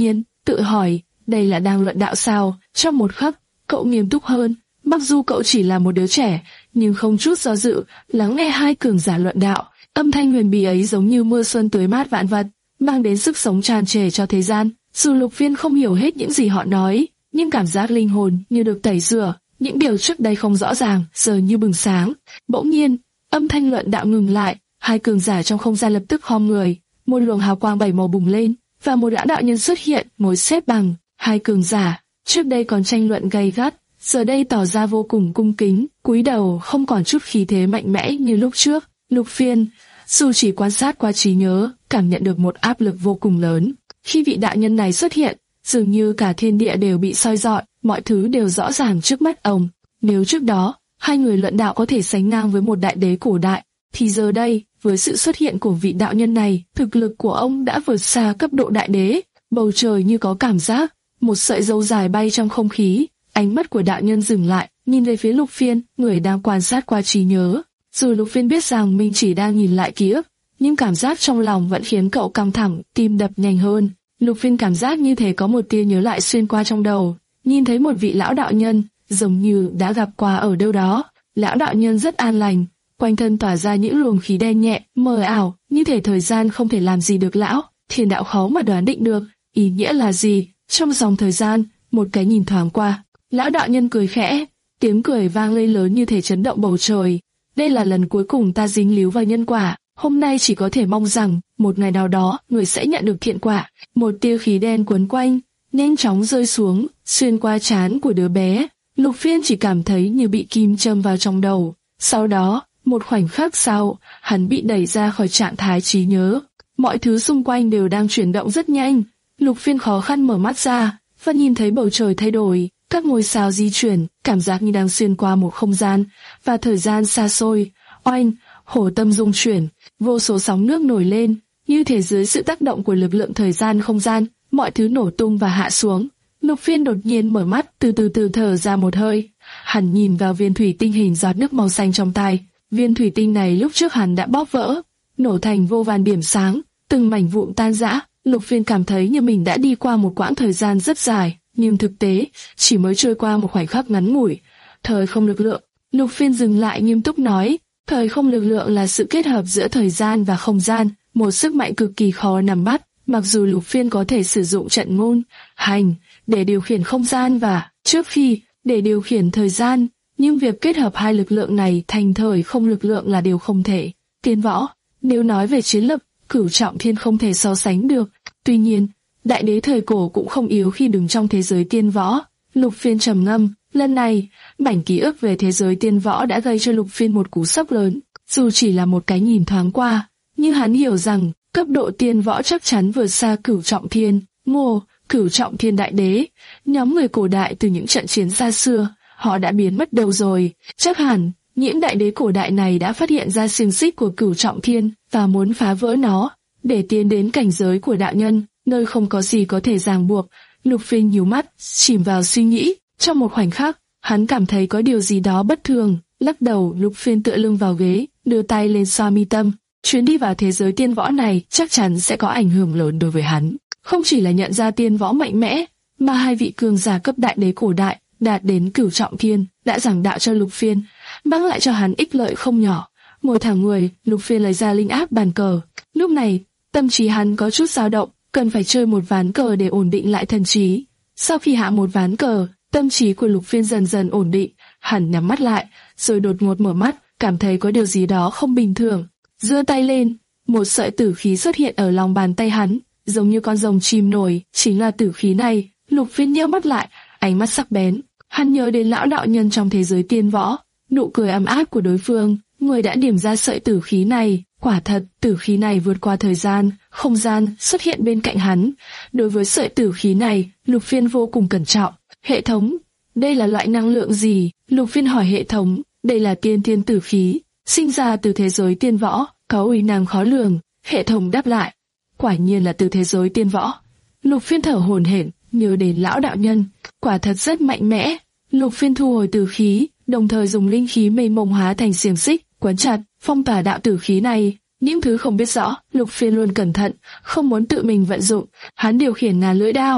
tự hỏi, đây là đang luận đạo sao? Trong một khắc, cậu nghiêm túc hơn, mặc dù cậu chỉ là một đứa trẻ, nhưng không chút do dự, lắng nghe hai cường giả luận đạo. Âm thanh huyền bí ấy giống như mưa xuân tưới mát vạn vật, mang đến sức sống tràn trề cho thế gian. Dù Lục Phiên không hiểu hết những gì họ nói, nhưng cảm giác linh hồn như được tẩy rửa, những điều trước đây không rõ ràng giờ như bừng sáng. Bỗng nhiên, âm thanh luận đạo ngừng lại, hai cường giả trong không gian lập tức khom người, một luồng hào quang bảy màu bùng lên, và một lão đạo nhân xuất hiện, ngồi xếp bằng. Hai cường giả trước đây còn tranh luận gay gắt, giờ đây tỏ ra vô cùng cung kính, cúi đầu, không còn chút khí thế mạnh mẽ như lúc trước. Lục Phiên, dù chỉ quan sát qua trí nhớ, cảm nhận được một áp lực vô cùng lớn. Khi vị đạo nhân này xuất hiện, dường như cả thiên địa đều bị soi rọi, mọi thứ đều rõ ràng trước mắt ông. Nếu trước đó, hai người luận đạo có thể sánh ngang với một đại đế cổ đại, thì giờ đây, với sự xuất hiện của vị đạo nhân này, thực lực của ông đã vượt xa cấp độ đại đế. Bầu trời như có cảm giác, một sợi dâu dài bay trong không khí, ánh mắt của đạo nhân dừng lại, nhìn về phía Lục Phiên, người đang quan sát qua trí nhớ. Dù Lục Phiên biết rằng mình chỉ đang nhìn lại ký ức, nhưng cảm giác trong lòng vẫn khiến cậu căng thẳng, tim đập nhanh hơn. Lục Phiên cảm giác như thể có một tia nhớ lại xuyên qua trong đầu, nhìn thấy một vị lão đạo nhân, giống như đã gặp qua ở đâu đó. Lão đạo nhân rất an lành, quanh thân tỏa ra những luồng khí đen nhẹ, mờ ảo, như thể thời gian không thể làm gì được lão. Thiên đạo khó mà đoán định được, ý nghĩa là gì. Trong dòng thời gian, một cái nhìn thoáng qua, lão đạo nhân cười khẽ, tiếng cười vang lên lớn như thể chấn động bầu trời. Đây là lần cuối cùng ta dính líu vào nhân quả, hôm nay chỉ có thể mong rằng, một ngày nào đó, người sẽ nhận được thiện quả. Một tia khí đen cuốn quanh, nhanh chóng rơi xuống, xuyên qua trán của đứa bé. Lục Phiên chỉ cảm thấy như bị kim châm vào trong đầu. Sau đó, một khoảnh khắc sau, hắn bị đẩy ra khỏi trạng thái trí nhớ. Mọi thứ xung quanh đều đang chuyển động rất nhanh. Lục Phiên khó khăn mở mắt ra, và nhìn thấy bầu trời thay đổi, các ngôi sao di chuyển, cảm giác như đang xuyên qua một không gian và thời gian xa xôi. Oanh, hồ tâm rung chuyển, vô số sóng nước nổi lên, như thể dưới sự tác động của lực lượng thời gian không gian, mọi thứ nổ tung và hạ xuống. Lục Phiên đột nhiên mở mắt, từ từ từ thở ra một hơi. Hắn nhìn vào viên thủy tinh hình giọt nước màu xanh trong tay. Viên thủy tinh này lúc trước hắn đã bóp vỡ, nổ thành vô vàn điểm sáng, từng mảnh vụn tan rã. Lục Phiên cảm thấy như mình đã đi qua một quãng thời gian rất dài, nhưng thực tế chỉ mới trôi qua một khoảnh khắc ngắn ngủi. Thời không lực lượng. Lục Phiên dừng lại nghiêm túc nói, thời không lực lượng là sự kết hợp giữa thời gian và không gian, một sức mạnh cực kỳ khó nắm bắt. Mặc dù Lục Phiên có thể sử dụng trận ngôn, hành để điều khiển không gian và trước khi để điều khiển thời gian, nhưng việc kết hợp hai lực lượng này thành thời không lực lượng là điều không thể. Tiên võ, nếu nói về chiến lực, Cửu Trọng Thiên không thể so sánh được. Tuy nhiên, đại đế thời cổ cũng không yếu khi đứng trong thế giới tiên võ. Lục Phiên trầm ngâm, lần này, mảnh ký ức về thế giới tiên võ đã gây cho Lục Phiên một cú sốc lớn. Dù chỉ là một cái nhìn thoáng qua, nhưng hắn hiểu rằng cấp độ tiên võ chắc chắn vượt xa Cửu Trọng Thiên. Ngô, Cửu Trọng Thiên đại đế, nhóm người cổ đại từ những trận chiến xa xưa, họ đã biến mất đâu rồi? Chắc hẳn những đại đế cổ đại này đã phát hiện ra xiềng xích của Cửu Trọng Thiên và muốn phá vỡ nó để tiến đến cảnh giới của đạo nhân, nơi không có gì có thể ràng buộc. Lục Phiên nhíu mắt, chìm vào suy nghĩ. Trong một khoảnh khắc, hắn cảm thấy có điều gì đó bất thường. Lắc đầu, Lục Phiên tựa lưng vào ghế, đưa tay lên xoa mi tâm. Chuyến đi vào thế giới tiên võ này chắc chắn sẽ có ảnh hưởng lớn đối với hắn. Không chỉ là nhận ra tiên võ mạnh mẽ, mà hai vị cường giả cấp đại đế cổ đại đạt đến Cửu Trọng Thiên đã giảng đạo cho Lục Phiên, mang lại cho hắn ích lợi không nhỏ. Ngồi thẳng người, Lục Phiên lấy ra linh áp bàn cờ. Lúc này, tâm trí hắn có chút dao động, cần phải chơi một ván cờ để ổn định lại thần trí. Sau khi hạ một ván cờ, tâm trí của Lục Phiên dần dần ổn định, hắn nhắm mắt lại, rồi đột ngột mở mắt, cảm thấy có điều gì đó không bình thường. Giơ tay lên, một sợi tử khí xuất hiện ở lòng bàn tay hắn, giống như con rồng chim nổi, chính là tử khí này. Lục Phiên nheo mắt lại, ánh mắt sắc bén. Hắn nhớ đến lão đạo nhân trong thế giới tiên võ, nụ cười ấm áp của đối phương, người đã điểm ra sợi tử khí này. Quả thật, tử khí này vượt qua thời gian, không gian, xuất hiện bên cạnh hắn. Đối với sợi tử khí này, Lục Phiên vô cùng cẩn trọng. Hệ thống, đây là loại năng lượng gì? Lục Phiên hỏi hệ thống. Đây là tiên thiên tử khí, sinh ra từ thế giới tiên võ, có uy năng khó lường. Hệ thống đáp lại, quả nhiên là từ thế giới tiên võ. Lục Phiên thở hổn hển, nhớ đến lão đạo nhân, quả thật rất mạnh mẽ. Lục Phiên thu hồi tử khí, đồng thời dùng linh khí mênh mông hóa thành xiềng xích, quấn chặt, phong tỏa đạo tử khí này. Những thứ không biết rõ, Lục Phiên luôn cẩn thận, không muốn tự mình vận dụng. Hắn điều khiển ngàn lưỡi đao,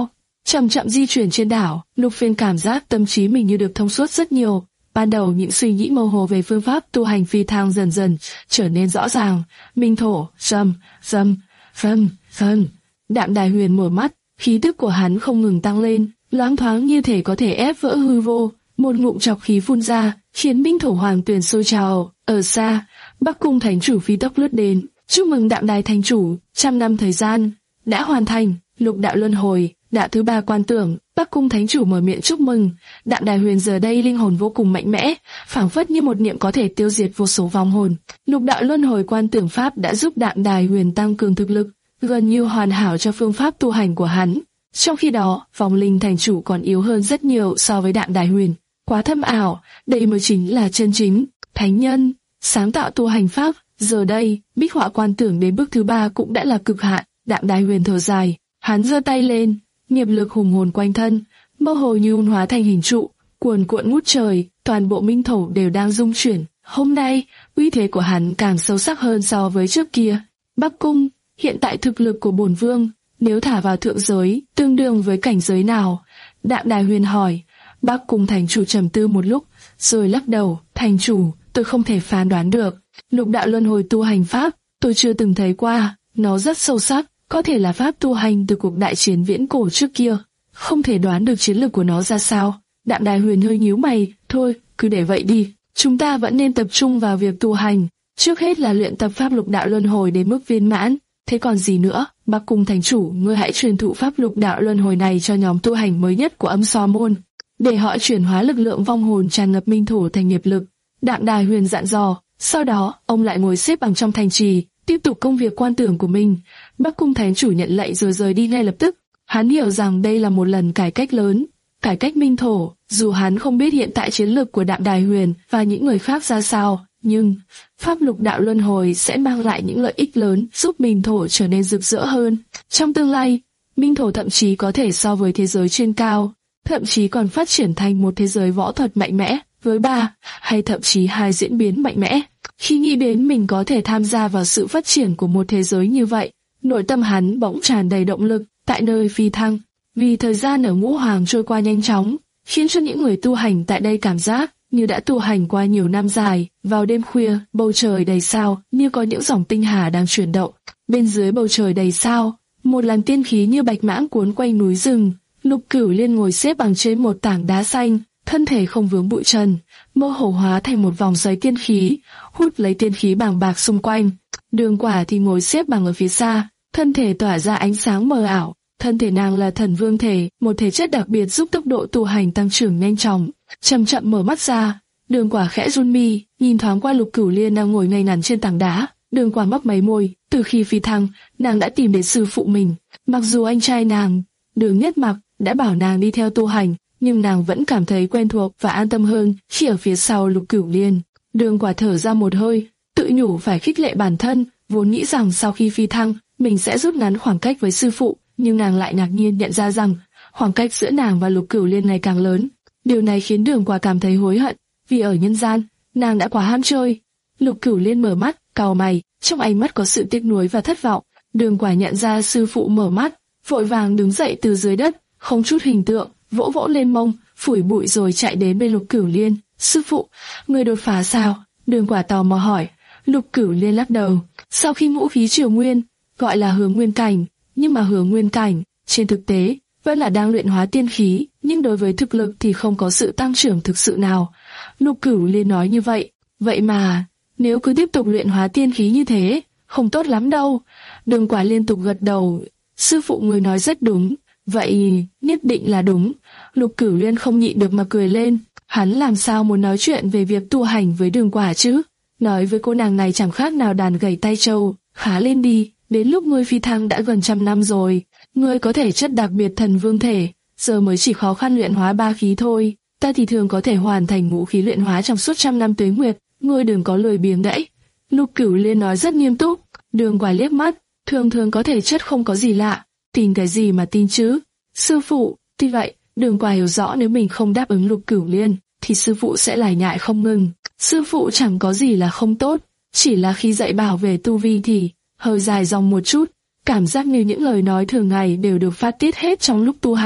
chậm chậm di chuyển trên đảo. Lục Phiên cảm giác tâm trí mình như được thông suốt rất nhiều. Ban đầu những suy nghĩ mơ hồ về phương pháp tu hành phi thăng dần dần trở nên rõ ràng. Minh thổ, rầm, rầm, rầm, rầm. Đạm Đài Huyền mở mắt, khí tức của hắn không ngừng tăng lên, loáng thoáng như thể có thể ép vỡ hư vô. Một ngụm trọc khí phun ra, khiến Minh thổ hoàng tuyền sôi trào. Ở xa, Bắc Cung Thánh chủ phi tốc lướt đến, chúc mừng Đạm Đài Thánh chủ, trăm năm thời gian đã hoàn thành, lục đạo luân hồi, đạo thứ ba quan tưởng. Bắc Cung Thánh chủ mở miệng chúc mừng. Đạm Đài Huyền giờ đây linh hồn vô cùng mạnh mẽ, phảng phất như một niệm có thể tiêu diệt vô số vong hồn. Lục đạo luân hồi quan tưởng pháp đã giúp Đạm Đài Huyền tăng cường thực lực, gần như hoàn hảo cho phương pháp tu hành của hắn. Trong khi đó, vong linh thành chủ còn yếu hơn rất nhiều so với Đạm Đài Huyền. Quá thâm ảo, đây mới chính là chân chính thánh nhân sáng tạo tu hành pháp. Giờ đây, bích họa quan tưởng đến bước thứ ba cũng đã là cực hạn. Đạm Đài Huyền thở dài, hắn giơ tay lên, nghiệp lực hùng hồn quanh thân, mơ hồ như hun hóa thành hình trụ, cuồn cuộn ngút trời. Toàn bộ minh thổ đều đang rung chuyển. Hôm nay, uy thế của hắn càng sâu sắc hơn so với trước kia. Bắc Cung, hiện tại thực lực của bổn vương, nếu thả vào thượng giới, tương đương với cảnh giới nào? Đạm Đài Huyền hỏi. Bắc Cung Thành chủ trầm tư một lúc, rồi lắc đầu. Thành chủ, tôi không thể phán đoán được. Lục đạo luân hồi tu hành pháp, tôi chưa từng thấy qua. Nó rất sâu sắc, có thể là pháp tu hành từ cuộc đại chiến viễn cổ trước kia. Không thể đoán được chiến lược của nó ra sao. Đạm Đài Huyền hơi nhíu mày. Thôi, cứ để vậy đi. Chúng ta vẫn nên tập trung vào việc tu hành. Trước hết là luyện tập pháp lục đạo luân hồi đến mức viên mãn. Thế còn gì nữa? Bắc Cung Thành chủ, ngươi hãy truyền thụ pháp lục đạo luân hồi này cho nhóm tu hành mới nhất của Âm So môn, để họ chuyển hóa lực lượng vong hồn tràn ngập minh thổ thành nghiệp lực. Đạm Đài Huyền dặn dò. Sau đó, ông lại ngồi xếp bằng trong thành trì, tiếp tục công việc quan tưởng của mình. Bắc Cung Thánh chủ nhận lệnh rồi rời đi ngay lập tức. Hắn hiểu rằng đây là một lần cải cách lớn, cải cách minh thổ. Dù hắn không biết hiện tại chiến lược của Đạm Đài Huyền và những người khác ra sao, nhưng pháp lục đạo luân hồi sẽ mang lại những lợi ích lớn, giúp minh thổ trở nên rực rỡ hơn. Trong tương lai, minh thổ thậm chí có thể so với thế giới trên cao, thậm chí còn phát triển thành một thế giới võ thuật mạnh mẽ, với ba hay thậm chí hai diễn biến mạnh mẽ. Khi nghĩ đến mình có thể tham gia vào sự phát triển của một thế giới như vậy, nội tâm hắn bỗng tràn đầy động lực. Tại nơi phi thăng, vì thời gian ở Ngũ Hoàng trôi qua nhanh chóng, khiến cho những người tu hành tại đây cảm giác như đã tu hành qua nhiều năm dài. Vào đêm khuya, bầu trời đầy sao như có những dòng tinh hà đang chuyển động. Bên dưới bầu trời đầy sao, một làn tiên khí như bạch mãng cuốn quanh núi rừng. Lục Cửu Liên ngồi xếp bằng trên một tảng đá xanh, thân thể không vướng bụi trần, mơ hồ hóa thành một vòng xoáy tiên khí, hút lấy tiên khí bàng bạc xung quanh. Đường Quả thì ngồi xếp bằng ở phía xa, thân thể tỏa ra ánh sáng mờ ảo. Thân thể nàng là thần vương thể, một thể chất đặc biệt giúp tốc độ tu hành tăng trưởng nhanh chóng. Chậm chậm mở mắt ra, Đường Quả khẽ run mi, nhìn thoáng qua Lục Cửu Liên đang ngồi ngay ngắn trên tảng đá. Đường Quả mấp máy môi, từ khi phi thăng, nàng đã tìm đến sư phụ mình. Mặc dù anh trai nàng, Đường Nhất Mặc, đã bảo nàng đi theo tu hành, nhưng nàng vẫn cảm thấy quen thuộc và an tâm hơn khi ở phía sau Lục Cửu Liên. Đường Quả thở ra một hơi, tự nhủ phải khích lệ bản thân, vốn nghĩ rằng sau khi phi thăng, mình sẽ rút ngắn khoảng cách với sư phụ, nhưng nàng lại ngạc nhiên nhận ra rằng khoảng cách giữa nàng và Lục Cửu Liên ngày càng lớn. Điều này khiến Đường Quả cảm thấy hối hận, vì ở nhân gian, nàng đã quá ham chơi. Lục Cửu Liên mở mắt, cau mày, trong ánh mắt có sự tiếc nuối và thất vọng. Đường Quả nhận ra sư phụ mở mắt, vội vàng đứng dậy từ dưới đất, không chút hình tượng, vỗ vỗ lên mông, phủi bụi rồi chạy đến bên Lục Cửu Liên. Sư phụ, người đột phá sao? Đường Quả tò mò hỏi. Lục Cửu Liên lắc đầu. Sau khi ngũ khí triều nguyên, gọi là hướng nguyên cảnh, nhưng mà hướng nguyên cảnh, trên thực tế, vẫn là đang luyện hóa tiên khí, nhưng đối với thực lực thì không có sự tăng trưởng thực sự nào. Lục Cửu Liên nói như vậy. Vậy mà, nếu cứ tiếp tục luyện hóa tiên khí như thế, không tốt lắm đâu. Đường Quả liên tục gật đầu. Sư phụ người nói rất đúng. Vậy, nhất định là đúng. Lục Cửu Liên không nhịn được mà cười lên. Hắn làm sao muốn nói chuyện về việc tu hành với Đường Quả chứ? Nói với cô nàng này chẳng khác nào đàn gảy tay trâu. Khá lên đi, đến lúc ngươi phi thăng đã gần trăm năm rồi. Ngươi có thể chất đặc biệt thần vương thể, giờ mới chỉ khó khăn luyện hóa ba khí thôi. Ta thì thường có thể hoàn thành ngũ khí luyện hóa trong suốt trăm năm tuế nguyệt. Ngươi đừng có lười biếng đẫy. Lục Cửu Liên nói rất nghiêm túc. Đường Quả liếc mắt, thường thường có thể chất không có gì lạ. Tin cái gì mà tin chứ? Sư phụ, tuy vậy, Đường Quả hiểu rõ nếu mình không đáp ứng Lục Cửu Liên, thì sư phụ sẽ lải nhại không ngừng. Sư phụ chẳng có gì là không tốt, chỉ là khi dạy bảo về tu vi thì hơi dài dòng một chút, cảm giác như những lời nói thường ngày đều được phát tiết hết trong lúc tu hành.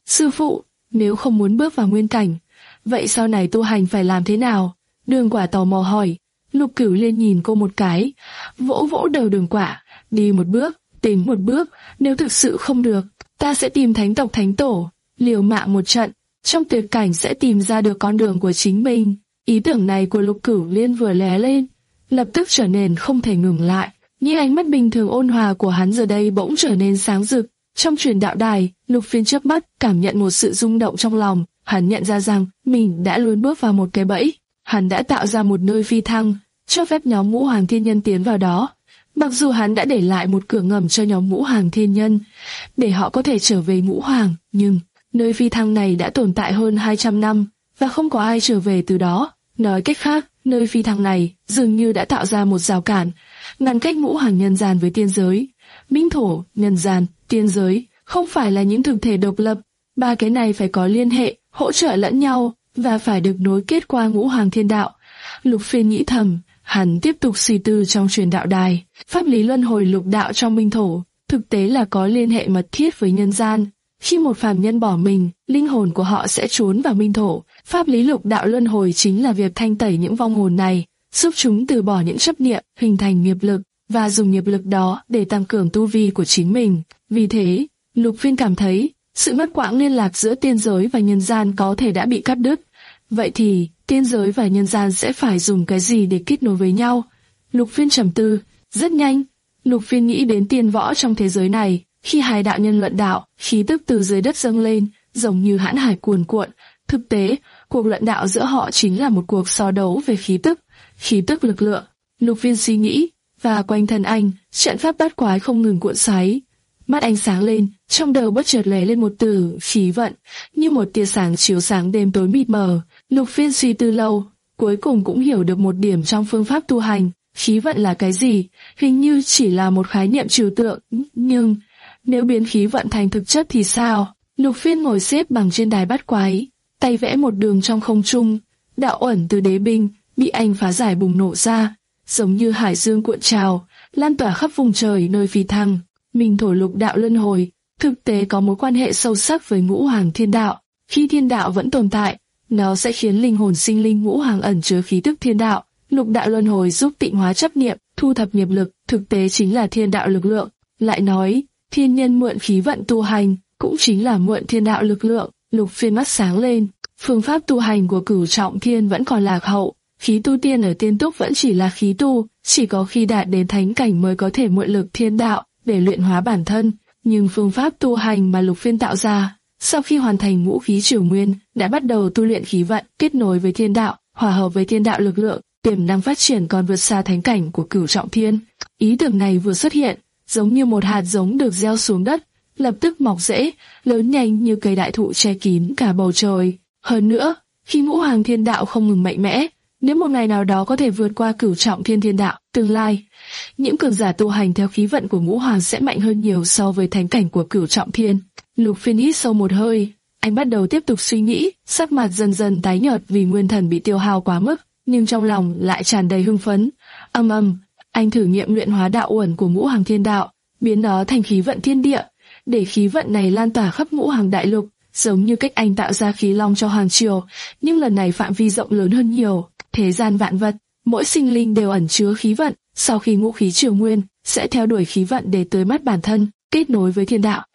Sư phụ, nếu không muốn bước vào nguyên cảnh, vậy sau này tu hành phải làm thế nào? Đường Quả tò mò hỏi. Lục Cửu Liên nhìn cô một cái, vỗ vỗ đầu Đường Quả, đi một bước, tính một bước, nếu thực sự không được, ta sẽ tìm thánh tộc thánh tổ, liều mạng một trận, trong tuyệt cảnh sẽ tìm ra được con đường của chính mình. Ý tưởng này của Lục Cửu Liên vừa lóe lên, lập tức trở nên không thể ngừng lại. Những ánh mắt bình thường ôn hòa của hắn giờ đây bỗng trở nên sáng rực. Trong truyền đạo đài, Lục Phiên chớp mắt, cảm nhận một sự rung động trong lòng. Hắn nhận ra rằng mình đã luôn bước vào một cái bẫy. Hắn đã tạo ra một nơi phi thăng, cho phép nhóm Ngũ Hoàng Thiên Nhân tiến vào đó. Mặc dù hắn đã để lại một cửa ngầm cho nhóm Ngũ Hoàng Thiên Nhân, để họ có thể trở về Ngũ Hoàng, nhưng nơi phi thăng này đã tồn tại hơn hai trăm năm, và không có ai trở về từ đó. Nói cách khác, nơi phi thăng này dường như đã tạo ra một rào cản, ngăn cách Ngũ Hoàng nhân gian với tiên giới. Minh thổ, nhân gian, tiên giới không phải là những thực thể độc lập, ba cái này phải có liên hệ, hỗ trợ lẫn nhau, và phải được nối kết qua Ngũ Hoàng Thiên Đạo. Lục Phiên nghĩ thầm, hắn tiếp tục suy tư trong truyền đạo đài. Pháp lý luân hồi lục đạo trong minh thổ, thực tế là có liên hệ mật thiết với nhân gian. Khi một phàm nhân bỏ mình, linh hồn của họ sẽ trốn vào minh thổ. Pháp lý lục đạo luân hồi chính là việc thanh tẩy những vong hồn này, giúp chúng từ bỏ những chấp niệm, hình thành nghiệp lực, và dùng nghiệp lực đó để tăng cường tu vi của chính mình. Vì thế, Lục Phiên cảm thấy, sự ngắt quãng liên lạc giữa tiên giới và nhân gian có thể đã bị cắt đứt. Vậy thì, tiên giới và nhân gian sẽ phải dùng cái gì để kết nối với nhau? Lục Phiên trầm tư, rất nhanh, Lục Phiên nghĩ đến tiên võ trong thế giới này. Khi hai đạo nhân luận đạo, khí tức từ dưới đất dâng lên, giống như hãn hải cuồn cuộn. Thực tế, cuộc luận đạo giữa họ chính là một cuộc so đấu về khí tức, khí tức lực lượng. Lục Phiên suy nghĩ, và quanh thân anh, trận pháp bát quái không ngừng cuộn xoáy. Mắt anh sáng lên, trong đầu bất chợt lóe lên một từ khí vận, như một tia sáng chiếu sáng đêm tối mịt mờ. Lục Phiên suy tư lâu, cuối cùng cũng hiểu được một điểm trong phương pháp tu hành. Khí vận là cái gì? Hình như chỉ là một khái niệm trừu tượng, nhưng nếu biến khí vận thành thực chất thì sao? Lục Phiên ngồi xếp bằng trên đài bát quái, tay vẽ một đường trong không trung. Đạo uẩn từ đế binh bị anh phá giải bùng nổ ra, giống như hải dương cuộn trào, lan tỏa khắp vùng trời nơi phi thăng. Minh thổ lục đạo luân hồi thực tế có mối quan hệ sâu sắc với Ngũ Hoàng Thiên Đạo. Khi thiên đạo vẫn tồn tại, nó sẽ khiến linh hồn sinh linh Ngũ Hoàng ẩn chứa khí tức thiên đạo. Lục đạo luân hồi giúp tịnh hóa chấp niệm, thu thập nghiệp lực, thực tế chính là thiên đạo lực lượng. Lại nói, thiên nhân mượn khí vận tu hành, cũng chính là mượn thiên đạo lực lượng. Lục Phiên mắt sáng lên, phương pháp tu hành của Cửu Trọng Thiên vẫn còn lạc hậu. Khí tu tiên ở tiên túc vẫn chỉ là khí tu, chỉ có khi đạt đến thánh cảnh mới có thể mượn lực thiên đạo để luyện hóa bản thân. Nhưng phương pháp tu hành mà Lục Phiên tạo ra, sau khi hoàn thành ngũ khí triều nguyên, đã bắt đầu tu luyện khí vận, kết nối với thiên đạo, hòa hợp với thiên đạo lực lượng, tiềm năng phát triển còn vượt xa thánh cảnh của Cửu Trọng Thiên. Ý tưởng này vừa xuất hiện, giống như một hạt giống được gieo xuống đất, lập tức mọc rễ, lớn nhanh như cây đại thụ che kín cả bầu trời. Hơn nữa, khi Ngũ Hoàng Thiên Đạo không ngừng mạnh mẽ, nếu một ngày nào đó có thể vượt qua Cửu Trọng Thiên Thiên Đạo, tương lai, những cường giả tu hành theo khí vận của Ngũ Hoàng sẽ mạnh hơn nhiều so với thánh cảnh của Cửu Trọng Thiên. Lục Phiên hít sâu một hơi, anh bắt đầu tiếp tục suy nghĩ, sắc mặt dần dần tái nhợt vì nguyên thần bị tiêu hao quá mức, nhưng trong lòng lại tràn đầy hưng phấn. Âm âm, anh thử nghiệm luyện hóa đạo uẩn của Ngũ Hoàng Thiên Đạo, biến nó thành khí vận thiên địa, để khí vận này lan tỏa khắp Ngũ Hoàng Đại Lục, giống như cách anh tạo ra khí long cho Hoàng Triều, nhưng lần này phạm vi rộng lớn hơn nhiều. Thế gian vạn vật, mỗi sinh linh đều ẩn chứa khí vận, sau khi ngũ khí triều nguyên, sẽ theo đuổi khí vận để tưới mát bản thân, kết nối với thiên đạo.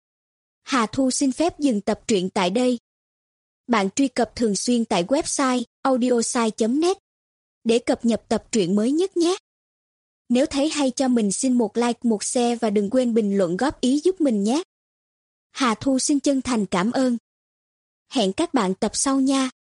Hà Thu xin phép dừng tập truyện tại đây. Bạn truy cập thường xuyên tại website audiosai chấm net để cập nhật tập truyện mới nhất nhé. Nếu thấy hay cho mình xin một like, một share và đừng quên bình luận góp ý giúp mình nhé. Hà Thu xin chân thành cảm ơn. Hẹn các bạn tập sau nha.